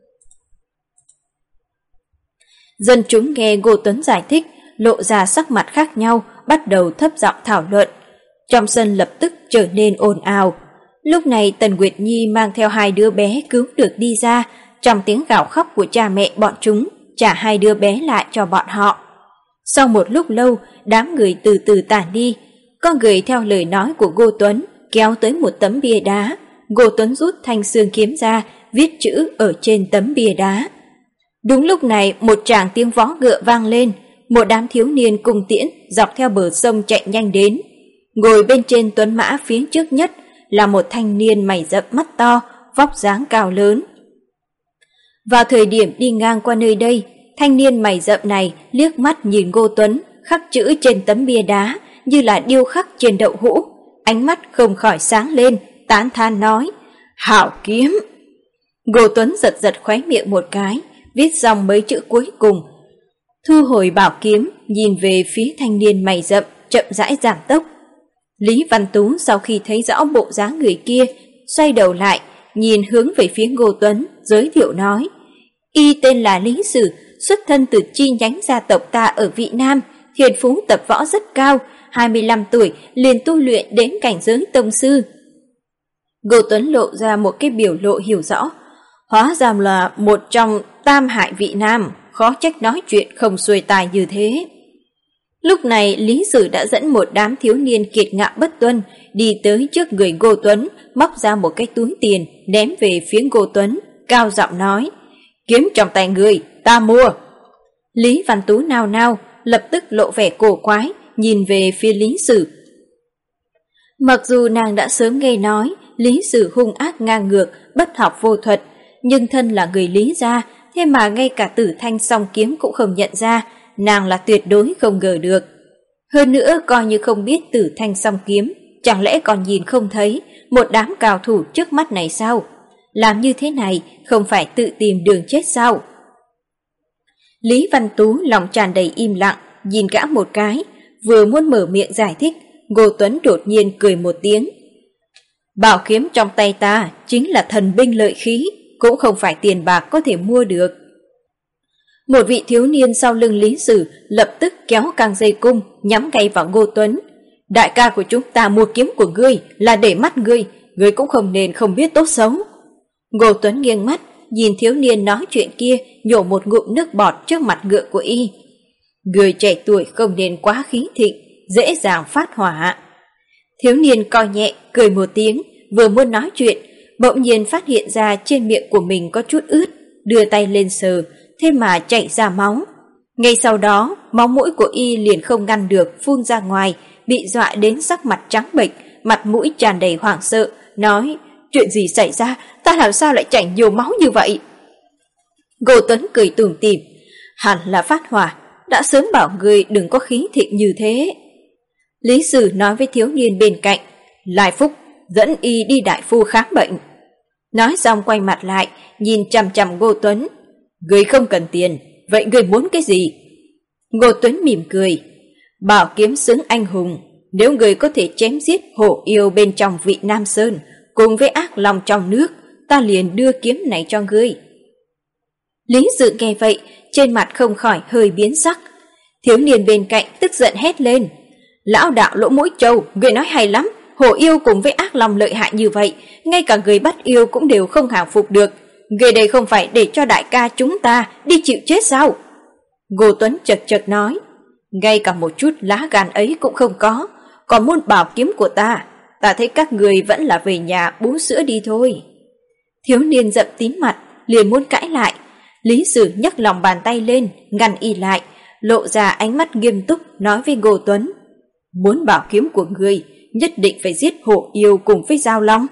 Dân chúng nghe Ngô Tuấn giải thích, lộ ra sắc mặt khác nhau, bắt đầu thấp giọng thảo luận. Trong sân lập tức trở nên ồn ào. Lúc này Tần Nguyệt Nhi mang theo hai đứa bé cứu được đi ra, trong tiếng gào khóc của cha mẹ bọn chúng, trả hai đứa bé lại cho bọn họ. Sau một lúc lâu, đám người từ từ tản đi. Có người theo lời nói của Ngô Tuấn kéo tới một tấm bia đá. Ngô Tuấn rút thanh xương kiếm ra, viết chữ ở trên tấm bia đá. Đúng lúc này một tràng tiếng vó ngựa vang lên, một đám thiếu niên cùng tiễn dọc theo bờ sông chạy nhanh đến. Ngồi bên trên tuấn mã phía trước nhất là một thanh niên mày rậm mắt to, vóc dáng cao lớn. Vào thời điểm đi ngang qua nơi đây, thanh niên mày rậm này liếc mắt nhìn Ngô Tuấn khắc chữ trên tấm bia đá như là điêu khắc trên đậu hũ, ánh mắt không khỏi sáng lên, tán thán nói, hảo kiếm. Ngô Tuấn giật giật khóe miệng một cái, viết xong mấy chữ cuối cùng. Thu hồi bảo kiếm, nhìn về phía thanh niên mày rậm, chậm rãi giảm tốc. Lý Văn Tú sau khi thấy rõ bộ dáng người kia, xoay đầu lại, nhìn hướng về phía Ngô Tuấn, giới thiệu nói, y tên là Lý Sử, xuất thân từ chi nhánh gia tộc ta ở Vị Nam, thiên phú tập võ rất cao, 25 tuổi liền tu luyện đến cảnh giới tông sư. Ngô Tuấn lộ ra một cái biểu lộ hiểu rõ, hóa ra là một trong tam hại Vị Nam, khó trách nói chuyện không xuôi tài như thế. Lúc này Lý Sử đã dẫn một đám thiếu niên kiệt ngạo bất tuân đi tới trước người Ngô Tuấn, móc ra một cái túi tiền ném về phía Ngô Tuấn, cao giọng nói, kiếm trong tay người, ta mua. Lý Văn Tú nao nao, lập tức lộ vẻ cổ quái, nhìn về phía Lý Sử. Mặc dù nàng đã sớm nghe nói Lý Sử hung ác ngang ngược, bất học vô thuật, nhưng thân là người Lý gia, thế mà ngay cả Tử Thanh song kiếm cũng không nhận ra, nàng là tuyệt đối không ngờ được. Hơn nữa coi như không biết Tử Thanh song kiếm, chẳng lẽ còn nhìn không thấy một đám cao thủ trước mắt này sao? Làm như thế này không phải tự tìm đường chết sao? Lý Văn Tú lòng tràn đầy im lặng, nhìn gã một cái, vừa muốn mở miệng giải thích, Ngô Tuấn đột nhiên cười một tiếng. Bảo kiếm trong tay ta chính là thần binh lợi khí, cũng không phải tiền bạc có thể mua được. Một vị thiếu niên sau lưng Lý Sử lập tức kéo căng dây cung, nhắm ngay vào Ngô Tuấn. Đại ca của chúng ta mua kiếm của ngươi là để mắt ngươi, ngươi cũng không nên không biết tốt xấu. Ngô Tuấn nghiêng mắt, nhìn thiếu niên nói chuyện kia, nhổ một ngụm nước bọt trước mặt ngựa của y. Người trẻ tuổi không nên quá khí thịnh, dễ dàng phát hỏa. Thiếu niên coi nhẹ, cười một tiếng, vừa muốn nói chuyện, bỗng nhiên phát hiện ra trên miệng của mình có chút ướt, đưa tay lên sờ, thế mà chảy ra máu. Ngay sau đó, máu mũi của y liền không ngăn được phun ra ngoài, bị dọa đến sắc mặt trắng bệch, mặt mũi tràn đầy hoảng sợ, nói: chuyện gì xảy ra, ta làm sao lại chảy nhiều máu như vậy? Ngô Tuấn cười tủm tỉm, hẳn là phát hỏa, đã sớm bảo người đừng có khí thịnh như thế. Lý Sử nói với thiếu niên bên cạnh: Lai Phúc, dẫn y đi đại phu khám bệnh. Nói xong quay mặt lại, nhìn chằm chằm Ngô Tuấn. Người không cần tiền, vậy người muốn cái gì? Ngô Tuấn mỉm cười. Bảo kiếm xứng anh hùng, nếu người có thể chém giết hổ yêu bên trong Vị Nam Sơn, cùng với ác long trong nước, ta liền đưa kiếm này cho ngươi. Lý Sử nghe vậy, trên mặt không khỏi hơi biến sắc. Thiếu niên bên cạnh tức giận hét lên: Lão đạo lỗ mũi trâu, người nói hay lắm, hổ yêu cùng với ác long lợi hại như vậy, ngay cả người bắt yêu cũng đều không hàng phục được. Người đây không phải để cho đại ca chúng ta đi chịu chết sao? Ngô Tuấn chật chật nói: ngay cả một chút lá gan ấy cũng không có, còn muốn bảo kiếm của ta, ta thấy các người vẫn là về nhà bú sữa đi thôi. Thiếu niên giận tím mặt, liền muốn cãi lại. Lý Sử nhấc lòng bàn tay lên, ngăn y lại, lộ ra ánh mắt nghiêm túc nói với Ngô Tuấn: muốn bảo kiếm của người, nhất định phải giết hổ yêu cùng với Giao Long.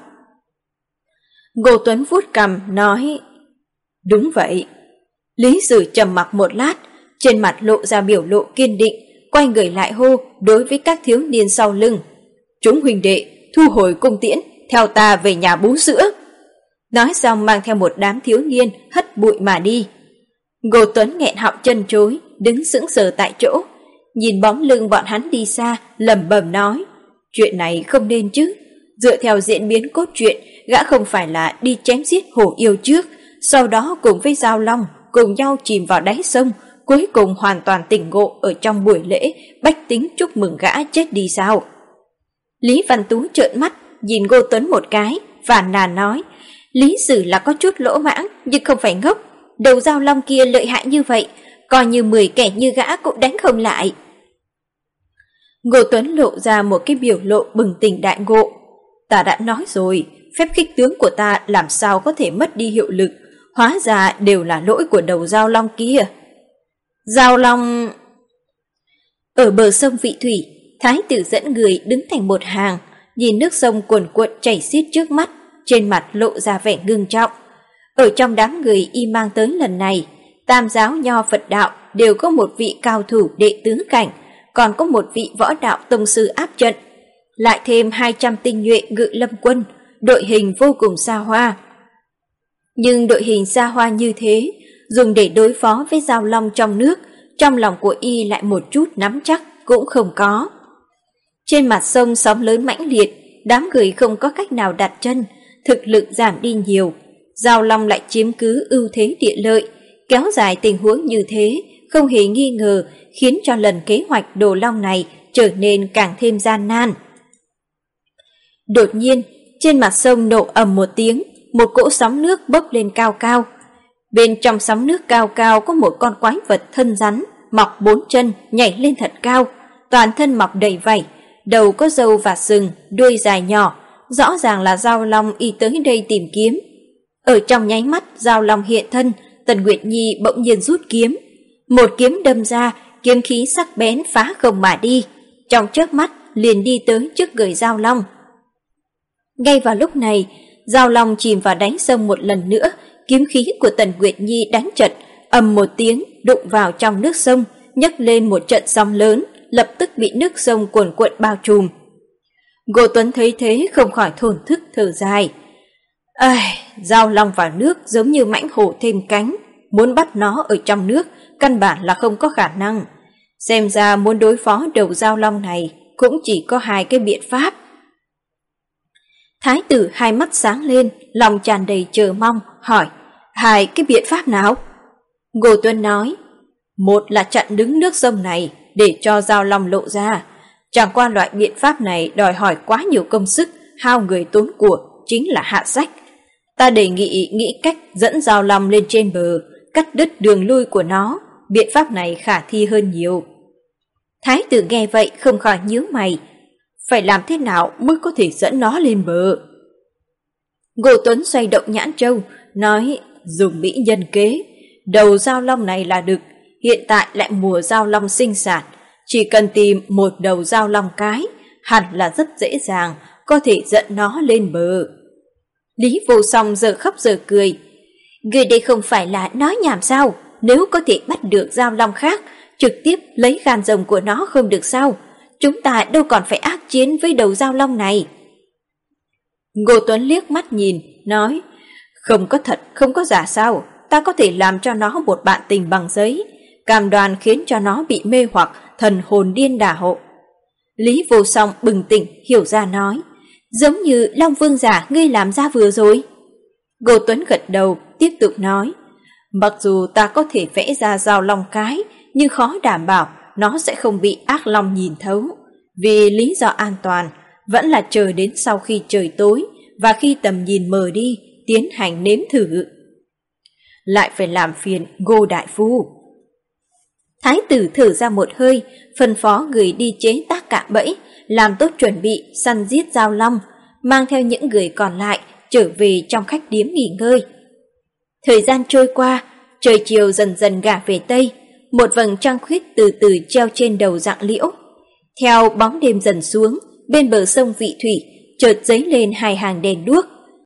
Ngô Tuấn vuốt cằm nói: đúng vậy. Lý Sử trầm mặc một lát, trên mặt lộ ra biểu lộ kiên định, quay người lại hô đối với các thiếu niên sau lưng: chúng huynh đệ, thu hồi cung tiễn, theo ta về nhà bú sữa. Nói xong mang theo một đám thiếu niên hất bụi mà đi. Ngô Tuấn nghẹn họng chân chối, đứng sững sờ tại chỗ, nhìn bóng lưng bọn hắn đi xa, lẩm bẩm nói: chuyện này không nên chứ. Dựa theo diễn biến cốt truyện, gã không phải là đi chém giết hổ yêu trước, sau đó cùng với Giao Long cùng nhau chìm vào đáy sông, cuối cùng hoàn toàn tỉnh ngộ ở trong buổi lễ bách tính chúc mừng gã chết đi sao? Lý Văn Tú trợn mắt nhìn Ngô Tuấn một cái, phàn nàn nói: Lý Sử là có chút lỗ mãng, nhưng không phải ngốc. Đầu Giao Long kia lợi hại như vậy, coi như 10 kẻ như gã cũng đánh không lại. Ngô Tuấn lộ ra một cái biểu lộ bừng tỉnh đại ngộ. Ta đã nói rồi, phép khích tướng của ta làm sao có thể mất đi hiệu lực, hóa ra đều là lỗi của đầu Giao Long kia. Giao Long... Ở bờ sông Vị Thủy, Thái tử dẫn người đứng thành một hàng, nhìn nước sông cuồn cuộn chảy xiết trước mắt, trên mặt lộ ra vẻ ngưng trọng. Ở trong đám người y mang tới lần này, Tam giáo Nho Phật đạo đều có một vị cao thủ đệ tứ cảnh, còn có một vị võ đạo tông sư áp trận, lại thêm 200 tinh nhuệ ngự lâm quân, đội hình vô cùng xa hoa. Nhưng đội hình xa hoa như thế, dùng để đối phó với Giao Long trong nước, trong lòng của y lại một chút nắm chắc cũng không có. Trên mặt sông sóng lớn mãnh liệt, đám người không có cách nào đặt chân, thực lực giảm đi nhiều. Giao Long lại chiếm cứ ưu thế địa lợi, kéo dài tình huống như thế, không hề nghi ngờ khiến cho lần kế hoạch Đồ Long này trở nên càng thêm gian nan. Đột nhiên, trên mặt sông nổ ầm một tiếng, một cỗ sóng nước bốc lên cao cao. Bên trong sóng nước cao cao có một con quái vật thân rắn, mọc 4 chân, nhảy lên thật cao, toàn thân mọc đầy vảy, đầu có râu và sừng, đuôi dài nhỏ, rõ ràng là Giao Long y tới đây tìm kiếm. Ở trong nháy mắt Giao Long hiện thân, Tần Nguyệt Nhi bỗng nhiên rút kiếm. Một kiếm đâm ra, kiếm khí sắc bén phá không mà đi, trong chớp mắt liền đi tới trước người Giao Long. Ngay vào lúc này, Giao Long chìm vào đáy sông một lần nữa, kiếm khí của Tần Nguyệt Nhi đánh trật, ầm một tiếng đụng vào trong nước sông, nhấc lên một trận sóng lớn, lập tức bị nước sông cuồn cuộn bao trùm. Ngô Tuấn thấy thế không khỏi thổn thức thở dài. Giao Long vào nước giống như mãnh hổ thêm cánh, muốn bắt nó ở trong nước căn bản là không có khả năng. Xem ra muốn đối phó đầu Giao Long này cũng chỉ có hai cái biện pháp. Thái tử hai mắt sáng lên, lòng tràn đầy chờ mong, hỏi, hai cái biện pháp nào? Ngô Tuấn nói, một là chặn đứng nước sông này để cho Giao Long lộ ra. Chẳng qua loại biện pháp này đòi hỏi quá nhiều công sức, hao người tốn của, chính là hạ sách. Ta đề nghị nghĩ cách dẫn Giao Long lên trên bờ, cắt đứt đường lui của nó, biện pháp này khả thi hơn nhiều. Thái tử nghe vậy không khỏi nhíu mày, phải làm thế nào mới có thể dẫn nó lên bờ? Ngô Tuấn xoay động nhãn trâu, nói dùng mỹ nhân kế, đầu Giao Long này là đực, hiện tại lại mùa Giao Long sinh sản, chỉ cần tìm một đầu Giao Long cái, hẳn là rất dễ dàng, có thể dẫn nó lên bờ. Lý Vô Song giờ khóc giờ cười, người đây không phải là nói nhảm sao, nếu có thể bắt được Giao Long khác, trực tiếp lấy gan rồng của nó không được sao, chúng ta đâu còn phải ác chiến với đầu Giao Long này. Ngô Tuấn liếc mắt nhìn, nói, không có thật, không có giả sao, ta có thể làm cho nó một bạn tình bằng giấy, cam đoan khiến cho nó bị mê hoặc, thần hồn điên đả hộ. Lý Vô Song bừng tỉnh, hiểu ra nói, giống như Long Vương giả ngươi làm ra vừa rồi. Ngô Tuấn gật đầu, tiếp tục nói, mặc dù ta có thể vẽ ra Giao Long cái, nhưng khó đảm bảo nó sẽ không bị ác long nhìn thấu. Vì lý do an toàn, vẫn là chờ đến sau khi trời tối và khi tầm nhìn mờ đi, tiến hành nếm thử. Lại phải làm phiền Ngô đại phu. Thái tử thở ra một hơi, phân phó người đi chế tác cạm bẫy, làm tốt chuẩn bị săn giết Giao Long, mang theo những người còn lại trở về trong khách điếm nghỉ ngơi. Thời gian trôi qua, trời chiều dần dần ngả về Tây, một vầng trăng khuyết từ từ treo trên đầu Dạng Liễu. Theo bóng đêm dần xuống, bên bờ sông Vị Thủy chợt dấy lên hai hàng đèn đuốc.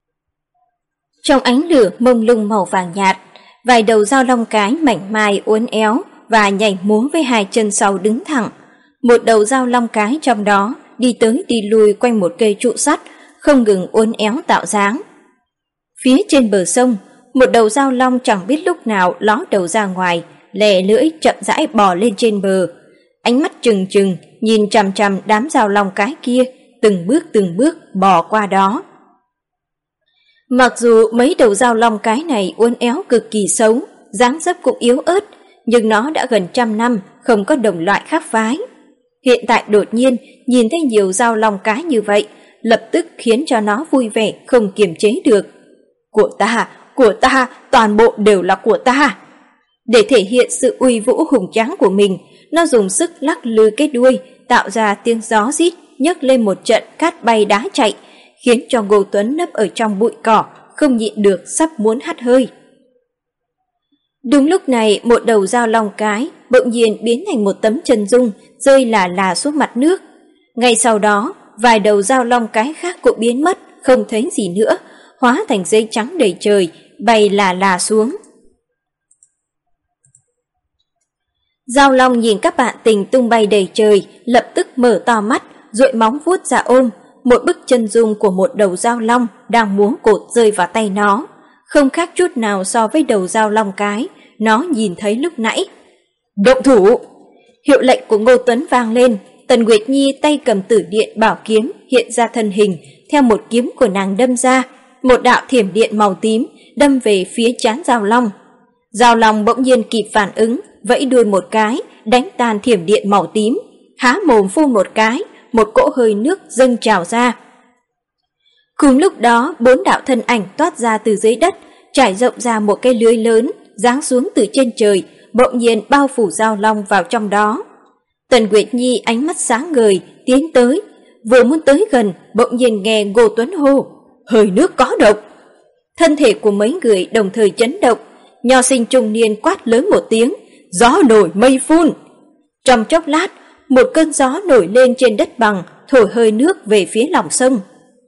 Trong ánh lửa mông lung màu vàng nhạt, vài đầu Giao Long cái mảnh mai uốn éo và nhảy múa với hai chân sau đứng thẳng. Một đầu Giao Long cái trong đó đi tới đi lui quanh một cây trụ sắt, không ngừng uốn éo tạo dáng. Phía trên bờ sông, một đầu Giao Long chẳng biết lúc nào ló đầu ra ngoài, lè lưỡi chậm rãi bò lên trên bờ. Ánh mắt trừng trừng nhìn chằm chằm đám Giao Long cái kia, từng bước bò qua đó. Mặc dù mấy đầu Giao Long cái này uốn éo cực kỳ xấu, dáng dấp cũng yếu ớt, nhưng nó đã gần 100 năm không có đồng loại khác phái. Hiện tại đột nhiên nhìn thấy nhiều Giao Long cái như vậy, lập tức khiến cho nó vui vẻ không kiềm chế được. Của ta, toàn bộ đều là của ta. Để thể hiện sự uy vũ hùng tráng của mình, nó dùng sức lắc lư cái đuôi, tạo ra tiếng gió rít, nhấc lên một trận cát bay đá chạy, khiến cho Ngô Tuấn nấp ở trong bụi cỏ, không nhịn được sắp muốn hắt hơi. Đúng lúc này, một đầu Giao Long cái bỗng nhiên biến thành một tấm chân dung, rơi là xuống mặt nước. Ngay sau đó, vài đầu Giao Long cái khác cũng biến mất, không thấy gì nữa, hóa thành giấy trắng đầy trời, bay là xuống. Giao Long nhìn các bạn tình tung bay đầy trời, lập tức mở to mắt, duỗi móng vuốt ra ôm. Một bức chân dung của một đầu Giao Long đang múa cột rơi vào tay nó, không khác chút nào so với đầu Giao Long cái nó nhìn thấy lúc nãy. Động thủ! Hiệu lệnh của Ngô Tuấn vang lên. Tần Nguyệt Nhi tay cầm Tử Điện bảo kiếm hiện ra thân hình, theo một kiếm của nàng đâm ra, một đạo thiểm điện màu tím đâm về phía trán Giao Long. Giao Long bỗng nhiên kịp phản ứng, vẫy đuôi một cái, đánh tan thiểm điện màu tím, há mồm phun một cái, một cỗ hơi nước dâng trào ra. Cùng lúc đó, 4 đạo thân ảnh toát ra từ dưới đất, trải rộng ra một cái lưới lớn, giáng xuống từ trên trời, bỗng nhiên bao phủ Giao Long vào trong đó. Tần Nguyệt Nhi ánh mắt sáng ngời, tiến tới, vừa muốn tới gần, bỗng nhiên nghe Ngô Tuấn hô, hơi nước có độc. Thân thể của mấy người đồng thời chấn động, nho sinh trung niên quát lớn một tiếng, gió nổi mây phun. Trong chốc lát, một cơn gió nổi lên trên đất bằng, thổi hơi nước về phía lòng sông.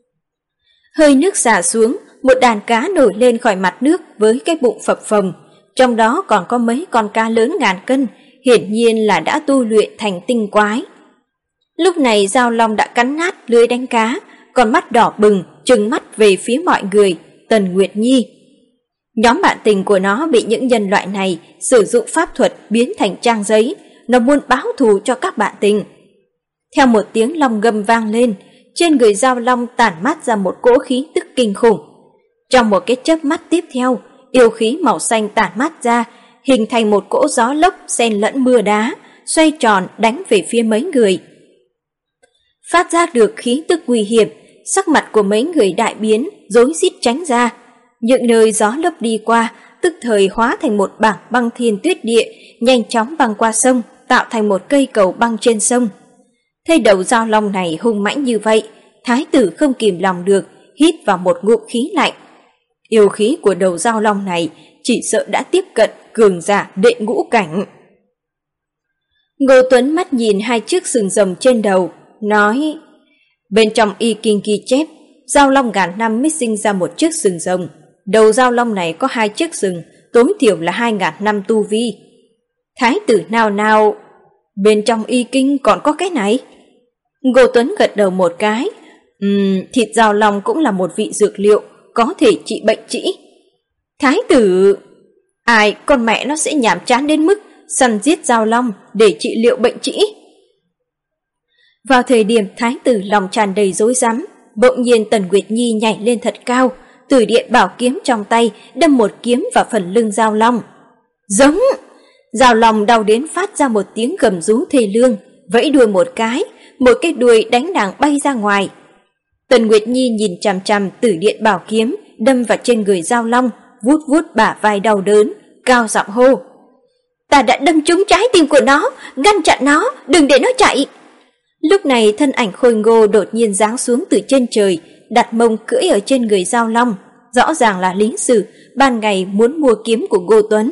Hơi nước xả xuống, một đàn cá nổi lên khỏi mặt nước với cái bụng phập phồng, trong đó còn có mấy con cá lớn ngàn cân, hiển nhiên là đã tu luyện thành tinh quái. Lúc này Dao Long đã cắn nát lưới đánh cá, con mắt đỏ bừng trừng mắt về phía mọi người, Tần Nguyệt Nhi. Nhóm bạn tình của nó bị những nhân loại này sử dụng pháp thuật biến thành trang giấy, nó muốn báo thù cho các bạn tình. Theo một tiếng long ngâm vang lên, trên người Dao Long tản mát ra một cỗ khí tức kinh khủng. Trong một cái chớp mắt tiếp theo, yêu khí màu xanh tản mát ra, hình thành một cỗ gió lốc xen lẫn mưa đá, xoay tròn đánh về phía mấy người. Phát ra được khí tức nguy hiểm, sắc mặt của mấy người đại biến, rối rít tránh ra. Những nơi gió lốc đi qua, tức thời hóa thành một bảng băng thiên tuyết địa, nhanh chóng băng qua sông, tạo thành một cây cầu băng trên sông. Thấy đầu Dao Long này hung mãnh như vậy, thái tử không kìm lòng được, hít vào một ngụm khí lạnh. Yêu khí của đầu Dao Long này chỉ sợ đã tiếp cận cường giả đệ ngũ cảnh. Ngô Tuấn mắt nhìn hai chiếc sừng rồng trên đầu, nói: bên trong y kinh ghi chép, Dao Long ngàn năm mới sinh ra một chiếc sừng rồng. Đầu Dao Long này có 2 chiếc sừng, tối thiểu là 2.000 năm tu vi. Thái tử nào nào, bên trong y kinh còn có cái này? Ngô Tuấn gật đầu một cái. Thịt Dao Long cũng là một vị dược liệu, có thể trị bệnh trĩ. Thái tử, ai con mẹ nó sẽ nhàm chán đến mức săn giết Dao Long để trị liệu bệnh trĩ? Vào thời điểm thái tử lòng tràn đầy rối rắm, bỗng nhiên Tần Nguyệt Nhi nhảy lên thật cao, từ điện bảo kiếm trong tay đâm một kiếm vào phần lưng Dao Long. Giống! Dao Long đau đến phát ra một tiếng gầm rú thê lương, vẫy đuôi một cái đuôi đánh nàng bay ra ngoài. Tần Nguyệt Nhi nhìn chằm chằm tử điện bảo kiếm đâm vào trên người Dao Long, vuốt vuốt bả vai đau đớn, cao giọng hô: ta đã đâm trúng trái tim của nó, ngăn chặn nó, đừng để nó chạy. Lúc này thân ảnh khôi ngô đột nhiên giáng xuống từ trên trời, đặt mông cưỡi ở trên người Dao Long, rõ ràng là Lý Sử ban ngày muốn mua kiếm của Ngô Tuấn.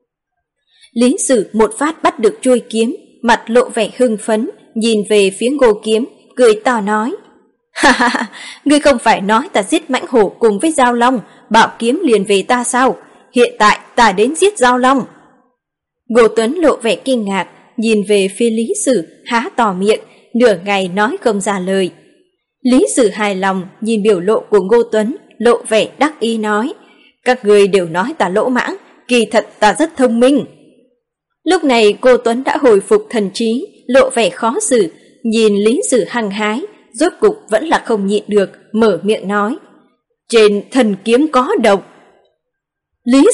Lý Sử một phát bắt được chuôi kiếm, mặt lộ vẻ hưng phấn, nhìn về phía Ngô Kiếm, cười to nói: ha ha ha, ngươi không phải nói ta giết mãnh hổ cùng với Dao Long, bảo kiếm liền về ta sao? Hiện tại ta đến giết Dao Long. Ngô Tuấn lộ vẻ kinh ngạc, nhìn về phía Lý Sử, há to miệng, nửa ngày nói không ra lời. Lý Sử hài lòng nhìn biểu lộ của Ngô Tuấn, lộ vẻ đắc ý nói: các người đều nói ta lỗ mãng, kỳ thật ta rất thông minh. Lúc này Ngô Tuấn đã hồi phục thần trí, lộ vẻ khó xử, nhìn Lý Sử hăng hái, rốt cục vẫn là không nhịn được, mở miệng nói: trên thần kiếm có độc. Lý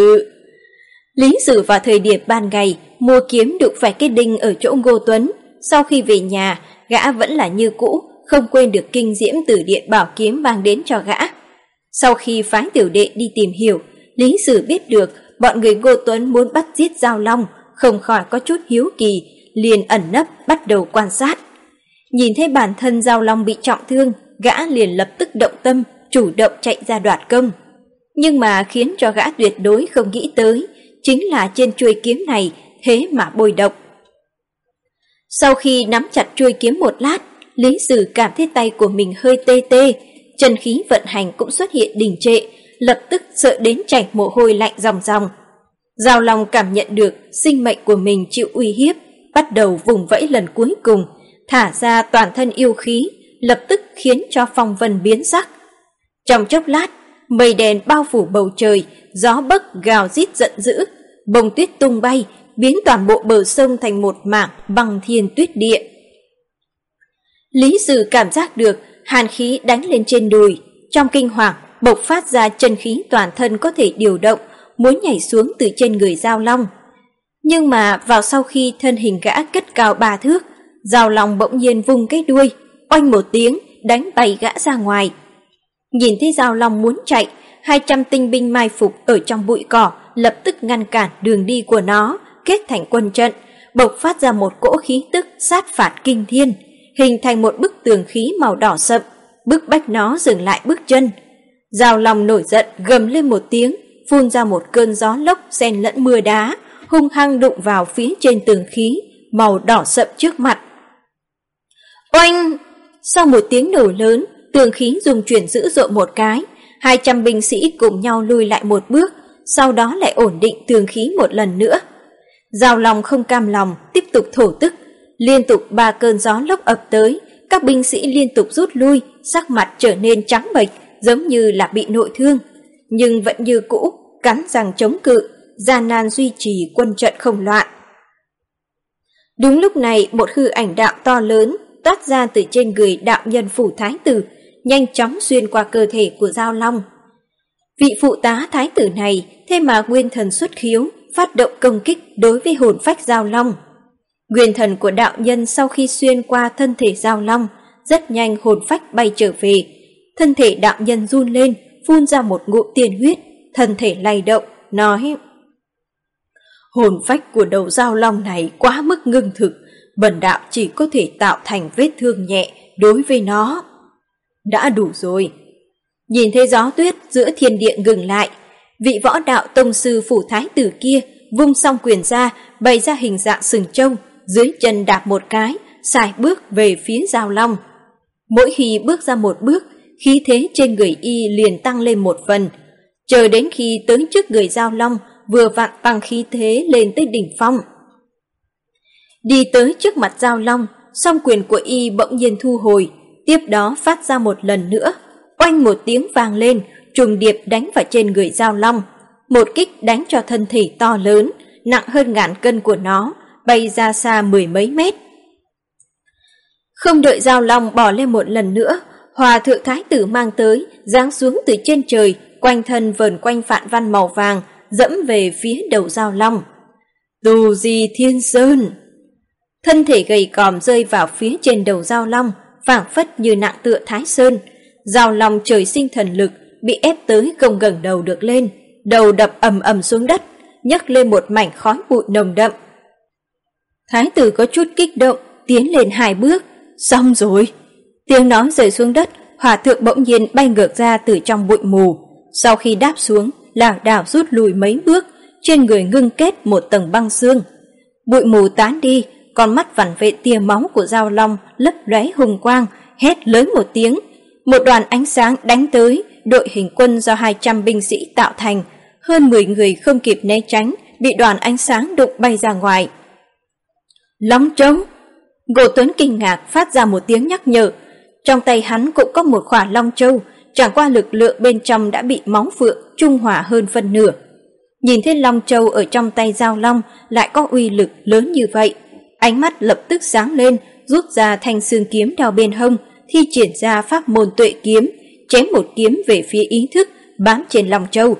Sử vào thời điểm ban ngày mua kiếm đụng phải cái đinh ở chỗ Ngô Tuấn, sau khi về nhà, gã vẫn là như cũ, không quên được kinh diễm từ điện bảo kiếm mang đến cho gã. Sau khi phái tiểu đệ đi tìm hiểu, Lý Sử biết được bọn người Ngô Tuấn muốn bắt giết Dao Long, không khỏi có chút hiếu kỳ, liền ẩn nấp bắt đầu quan sát. Nhìn thấy bản thân Dao Long bị trọng thương, gã liền lập tức động tâm, chủ động chạy ra đoạt công. Nhưng mà khiến cho gã tuyệt đối không nghĩ tới, chính là trên chuôi kiếm này thế mà bôi độc. Sau khi nắm chặt chuôi kiếm một lát, Lý Sử cảm thấy tay của mình hơi tê tê, chân khí vận hành cũng xuất hiện đình trệ, lập tức sợ đến chảy mồ hôi lạnh ròng ròng. Dao Long cảm nhận được sinh mệnh của mình chịu uy hiếp, bắt đầu vùng vẫy lần cuối cùng, thả ra toàn thân yêu khí, lập tức khiến cho phong vân biến sắc. Trong chốc lát, mây đen bao phủ bầu trời, gió bấc gào rít giận dữ, bông tuyết tung bay, biến toàn bộ bờ sông thành một mảng băng thiên tuyết địa. Lý Sử cảm giác được hàn khí đánh lên trên đùi, trong kinh hoàng bộc phát ra chân khí toàn thân có thể điều động, muốn nhảy xuống từ trên người Dao Long. Nhưng mà vào sau khi thân hình gã cất cao 3 thước, Dao Long bỗng nhiên vung cái đuôi, oanh một tiếng đánh bay gã ra ngoài. Nhìn thấy Dao Long muốn chạy, 200 tinh binh mai phục ở trong bụi cỏ lập tức ngăn cản đường đi của nó, kết thành quân trận, bộc phát ra một cỗ khí tức sát phạt kinh thiên, hình thành một bức tường khí màu đỏ sậm, bức bách nó dừng lại bước chân. Dao Long nổi giận gầm lên một tiếng, phun ra một cơn gió lốc xen lẫn mưa đá, hung hăng đụng vào phía trên tường khí màu đỏ sậm trước mặt. Oanh! Sau một tiếng nổ lớn, tường khí rung chuyển dữ dội một cái, 200 binh sĩ cùng nhau lùi lại một bước, sau đó lại ổn định tường khí một lần nữa. Giao Long không cam lòng, tiếp tục thổ tức, liên tục 3 cơn gió lốc ập tới, các binh sĩ liên tục rút lui, sắc mặt trở nên trắng bệch, giống như là bị nội thương, nhưng vẫn như cũ, cắn răng chống cự, gian nan duy trì quân trận không loạn. Đúng lúc này, một hư ảnh đạo to lớn toát ra từ trên người đạo nhân phủ thái tử, nhanh chóng xuyên qua cơ thể của Giao Long. Vị phụ tá thái tử này thế mà nguyên thần xuất khiếu, phát động công kích đối với hồn phách Giao Long. Nguyên thần của đạo nhân sau khi xuyên qua thân thể Giao Long, rất nhanh hồn phách bay trở về. Thân thể đạo nhân run lên, phun ra một ngụm tiên huyết, thân thể lay động, nói: hồn phách của đầu Giao Long này quá mức ngưng thực, bần đạo chỉ có thể tạo thành vết thương nhẹ đối với nó. Đã đủ rồi. Nhìn thấy gió tuyết giữa thiên địa ngừng lại, vị võ đạo tông sư phủ thái tử kia vung song quyền ra, bày ra hình dạng sừng trâu, dưới chân đạp một cái, sải bước về phía Giao Long. Mỗi khi bước ra một bước, khí thế trên người y liền tăng lên một phần, chờ đến khi tới trước người Giao Long, vừa vặn tăng khí thế lên tới đỉnh phong. Đi tới trước mặt Giao Long, song quyền của y bỗng nhiên thu hồi, tiếp đó phát ra một lần nữa, oanh một tiếng vang lên, trùng điệp đánh vào trên người Giao Long. Một kích đánh cho thân thể to lớn, nặng hơn ngàn cân của nó, bay ra xa 10 mấy mét. Không đợi Giao Long bò lên một lần nữa, Hòa thượng thái tử mang tới, giáng xuống từ trên trời, quanh thân vờn quanh phạn văn màu vàng, dẫm về phía đầu Giao Long. Tù Di Thiên Sơn! Thân thể gầy còm rơi vào phía trên đầu Giao Long, phảng phất như nặng tựa Thái Sơn. Giao Long trời sinh thần lực, bị ép tới không ngẩng đầu được lên, đầu đập ầm ầm xuống đất, nhấc lên một mảnh khói bụi nồng đậm. Thái tử có chút kích động, tiến lên 2 bước. Xong rồi! Tiếng nói rơi xuống đất, hòa thượng bỗng nhiên bay ngược ra từ trong bụi mù. Sau khi đáp xuống, lảo đảo rút lùi mấy bước, trên người ngưng kết một tầng băng xương. Bụi mù tán đi, con mắt vằn vện tia máu của Giao Long lấp lóe hùng quang, hét lớn một tiếng. Một đoàn ánh sáng đánh tới, đội hình quân do 200 binh sĩ tạo thành, hơn 10 người không kịp né tránh, bị đoàn ánh sáng đụng bay ra ngoài. Long Châu! Ngô Tuấn kinh ngạc phát ra một tiếng nhắc nhở. Trong tay hắn cũng có một khỏa Long Châu, chẳng qua lực lượng bên trong đã bị máu phượng trung hòa hơn phân nửa. Nhìn thấy Long Châu ở trong tay Giao Long lại có uy lực lớn như vậy, ánh mắt lập tức sáng lên, rút ra thanh xương kiếm đao bên hông, thi triển ra pháp môn tuệ kiếm, chém một kiếm về phía ý thức bám trên Long Châu.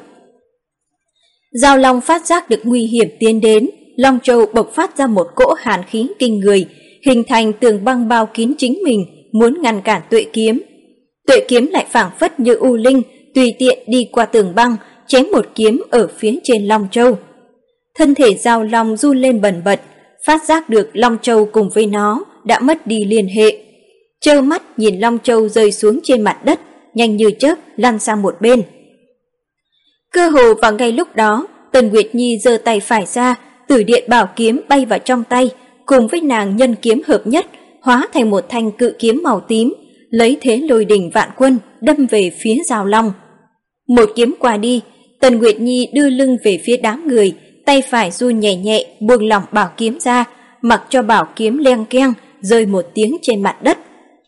Giao Long phát giác được nguy hiểm tiến đến, Long Châu bộc phát ra một cỗ hàn khí kinh người, hình thành tường băng bao kín chính mình, muốn ngăn cản tuệ kiếm. Tuệ kiếm lại phảng phất như u linh, tùy tiện đi qua tường băng, chém một kiếm ở phía trên Long Châu. Thân thể Giao Long run lên bần bật, phát giác được Long Châu cùng với nó đã mất đi liên hệ. Trơ mắt nhìn Long Châu rơi xuống trên mặt đất, nhanh như chớp lăn sang một bên. Cơ hồ vào ngay lúc đó, Tần Nguyệt Nhi giơ tay phải ra, Tử Điện Bảo kiếm bay vào trong tay, cùng với nàng nhân kiếm hợp nhất, hóa thành một thanh cự kiếm màu tím, lấy thế lôi đình vạn quân đâm về phía Giao Long. Một kiếm qua đi, Tần Nguyệt Nhi đưa lưng về phía đám người, tay phải run nhẹ nhẹ buông lỏng bảo kiếm ra, mặc cho bảo kiếm leng keng rơi một tiếng trên mặt đất.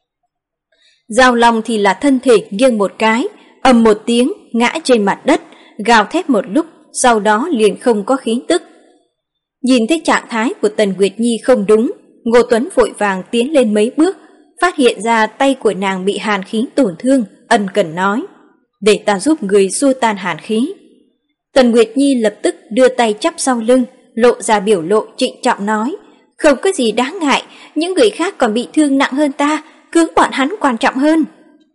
Giao Long thì là thân thể nghiêng một cái, ầm một tiếng ngã trên mặt đất, gào thét một lúc, sau đó liền không có khí tức. Nhìn thấy trạng thái của Tần Nguyệt Nhi không đúng, Ngô Tuấn vội vàng tiến lên mấy bước, phát hiện ra tay của nàng bị hàn khí tổn thương, ân cần nói: để ta giúp người xua tan hàn khí. Tần Nguyệt Nhi lập tức đưa tay chắp sau lưng, lộ ra biểu lộ trịnh trọng nói: không có gì đáng ngại, những người khác còn bị thương nặng hơn ta, cứu bọn hắn quan trọng hơn.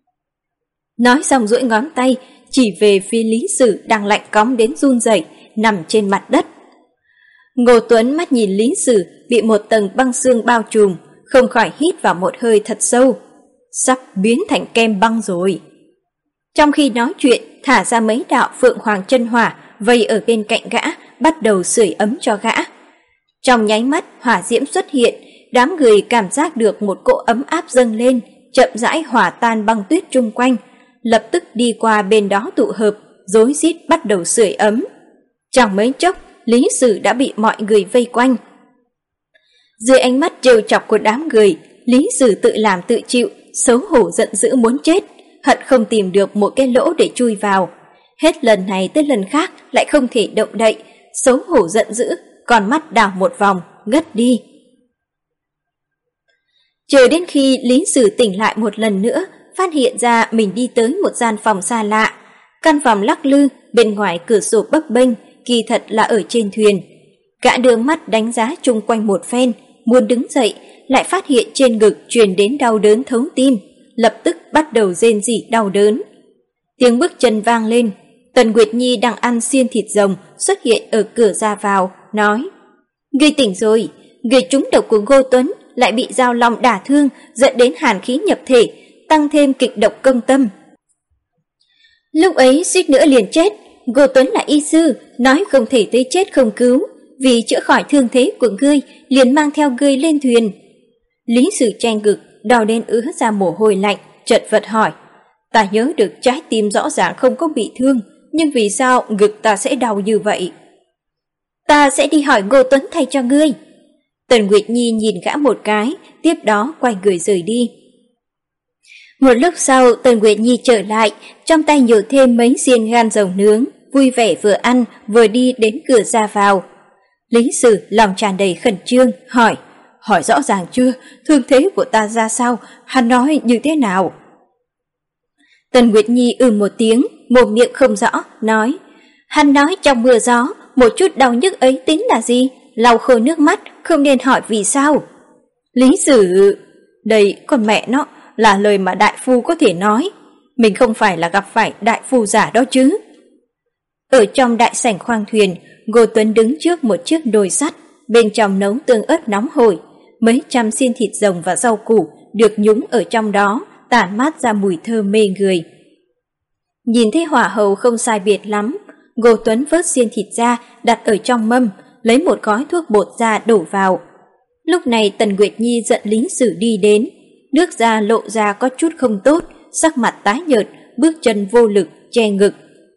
Nói xong duỗi ngón tay chỉ về phía Lý Sử đang lạnh cóng đến run rẩy nằm trên mặt đất. Ngô Tuấn mắt nhìn Lý Sử bị một tầng băng xương bao trùm, không khỏi hít vào một hơi thật sâu. Sắp biến thành kem băng rồi. Trong khi nói chuyện, thả ra mấy đạo phượng hoàng chân hỏa vây ở bên cạnh gã, bắt đầu sưởi ấm cho gã. Trong nháy mắt hỏa diễm xuất hiện, đám người cảm giác được một cỗ ấm áp dâng lên, chậm rãi hòa tan băng tuyết chung quanh, lập tức đi qua bên đó tụ hợp, rối rít bắt đầu sưởi ấm. Chẳng mấy chốc, Lý Sử đã bị mọi người vây quanh. Dưới ánh mắt trêu chọc của đám người, Lý Sử tự làm tự chịu, xấu hổ giận dữ muốn chết, hận không tìm được một cái lỗ để chui vào. Hết lần này tới lần khác lại không thể động đậy, xấu hổ giận dữ, con mắt đảo một vòng, ngất đi. Chờ đến khi Lý Sử tỉnh lại một lần nữa, phát hiện ra mình đi tới một gian phòng xa lạ. Căn phòng lắc lư, bên ngoài cửa sổ bấp bênh, kỳ thật là ở trên thuyền. Gã đưa mắt đánh giá chung quanh một phen, muốn đứng dậy, lại phát hiện trên ngực truyền đến đau đớn thấu tim, lập tức bắt đầu rên rỉ đau đớn. Tiếng bước chân vang lên, Tần Nguyệt Nhi đang ăn xiên thịt rồng xuất hiện ở cửa ra vào, nói: "Ngươi tỉnh rồi, ngươi trúng độc của Ngô Tuấn, lại bị dao long đả thương, dẫn đến hàn khí nhập thể, tăng thêm kịch độc công tâm. Lúc ấy suýt nữa liền chết, Ngô Tuấn là y sư, nói không thể tới chết không cứu, vì chữa khỏi thương thế của ngươi, liền mang theo ngươi lên thuyền." Lý Sử che ngực, đau đến ứa ra mồ hôi lạnh, chật vật hỏi: "Ta nhớ được trái tim rõ ràng không có bị thương, nhưng vì sao ngực ta sẽ đau như vậy?" "Ta sẽ đi hỏi Ngô Tuấn thay cho ngươi." Tần Nguyệt Nhi nhìn gã một cái, tiếp đó quay người rời đi. Một lúc sau, Tần Nguyệt Nhi trở lại, trong tay nhiều thêm mấy xiên gan rồng nướng, vui vẻ vừa ăn vừa đi đến cửa ra vào. Lý Sử lòng tràn đầy khẩn trương, hỏi: "Hỏi rõ ràng chưa? Thương thế của ta ra sao? Hắn nói như thế nào?" Tần Nguyệt Nhi một tiếng, mồm miệng không rõ, nói: "Hắn nói trong mưa gió, một chút đau nhức ấy tính là gì? Lau khô nước mắt, không nên hỏi vì sao." Lý Sử: "Đây con mẹ nó, là lời mà đại phu có thể nói. Mình không phải là gặp phải đại phu giả đó chứ." Ở trong đại sảnh khoang thuyền, Ngô Tuấn đứng trước một chiếc nồi sắt, bên trong nấu tương ớt nóng hổi, mấy trăm xiên thịt rồng và rau củ được nhúng ở trong đó, tản mát ra mùi thơm mê người. Nhìn thấy hỏa hầu không sai biệt lắm, Ngô Tuấn vớt xiên thịt ra đặt ở trong mâm, lấy một gói thuốc bột ra đổ vào. Lúc này Tần Nguyệt Nhi giận Lý Sử đi đến, nước da lộ ra có chút không tốt, sắc mặt tái nhợt, bước chân vô lực, che ngực.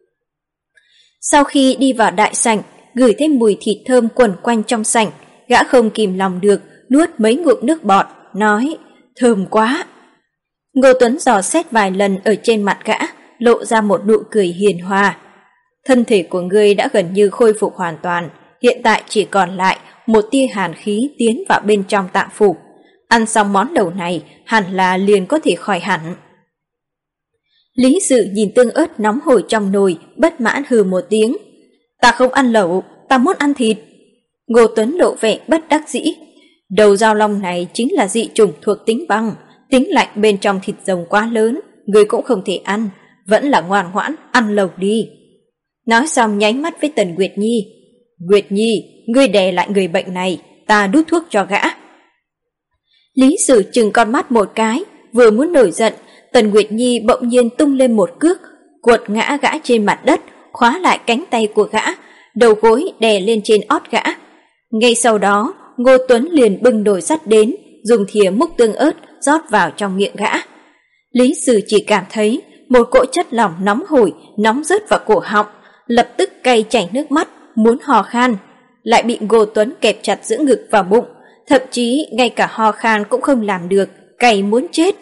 Sau khi đi vào đại sảnh, ngửi thấy mùi thịt thơm quẩn quanh trong sảnh, gã không kìm lòng được, nuốt mấy ngụm nước bọt, nói: "Thơm quá." Ngô Tuấn dò xét vài lần ở trên mặt gã, lộ ra một nụ cười hiền hòa. "Thân thể của ngươi đã gần như khôi phục hoàn toàn, hiện tại chỉ còn lại một tia hàn khí tiến vào bên trong tạng phủ. Ăn xong món đầu này, hẳn là liền có thể khỏi hẳn." Lý Sử nhìn tương ớt nóng hổi trong nồi, bất mãn hừ một tiếng: "Ta không ăn lẩu, ta muốn ăn thịt." Ngô Tuấn lộ vẻ bất đắc dĩ: "Đầu dao long này chính là dị chủng thuộc tính băng, tính lạnh bên trong thịt rồng quá lớn, ngươi cũng không thể ăn, vẫn là ngoan ngoãn ăn lẩu đi." Nói xong nháy mắt với Tần Nguyệt Nhi: "Nguyệt Nhi, ngươi đè lại người bệnh này, ta đút thuốc cho gã." Lý Sử chừng con mắt một cái, vừa muốn nổi giận, Tần Nguyệt Nhi bỗng nhiên tung lên một cước, quật ngã gã trên mặt đất, khóa lại cánh tay của gã, đầu gối đè lên trên ót gã. Ngay sau đó, Ngô Tuấn liền bưng nồi sắt đến, dùng thìa múc tương ớt rót vào trong miệng gã. Lý Sử chỉ cảm thấy một cỗ chất lỏng nóng hổi, nóng rớt vào cổ họng, lập tức cay chảy nước mắt, muốn ho khan, lại bị Ngô Tuấn kẹp chặt giữa ngực và bụng, thậm chí ngay cả ho khan cũng không làm được, cay muốn chết.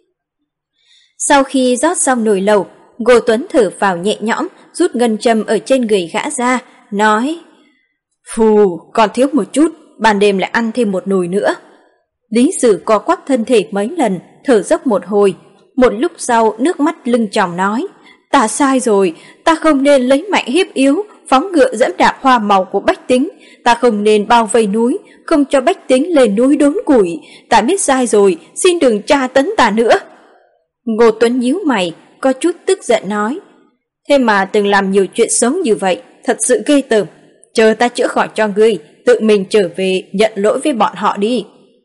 Sau khi rót xong nồi lẩu, Ngô Tuấn thở phào nhẹ nhõm, rút ngân châm ở trên người gã ra, nói: "Phù, còn thiếu một chút, ban đêm lại ăn thêm một nồi nữa." Lý Sử co quắp thân thể mấy lần, thở dốc một hồi, một lúc sau nước mắt lưng tròng nói: "Ta sai rồi, ta không nên lấy mạnh hiếp yếu, phóng ngựa dẫm đạp hoa màu của bách tính, ta không nên bao vây núi, không cho bách tính lên núi đốn củi, ta biết sai rồi, xin đừng tra tấn ta nữa." Ngô Tuấn nhíu mày, có chút tức giận nói: "Thế mà từng làm nhiều chuyện xấu như vậy, thật sự ghê tởm, chờ ta chữa khỏi cho ngươi, tự mình trở về nhận lỗi với bọn họ đi."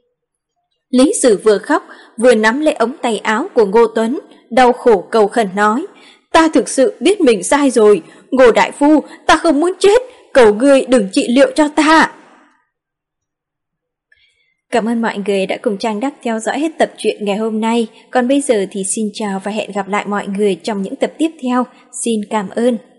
Lý Sử vừa khóc, vừa nắm lấy ống tay áo của Ngô Tuấn, đau khổ cầu khẩn nói: "Ta thực sự biết mình sai rồi, Ngô đại phu, ta không muốn chết, cầu ngươi đừng trị liệu cho ta. Cảm ơn mọi người đã cùng Trang Đắc theo dõi hết tập truyện ngày hôm nay. Còn bây giờ thì xin chào và hẹn gặp lại mọi người trong những tập tiếp theo. Xin cảm ơn.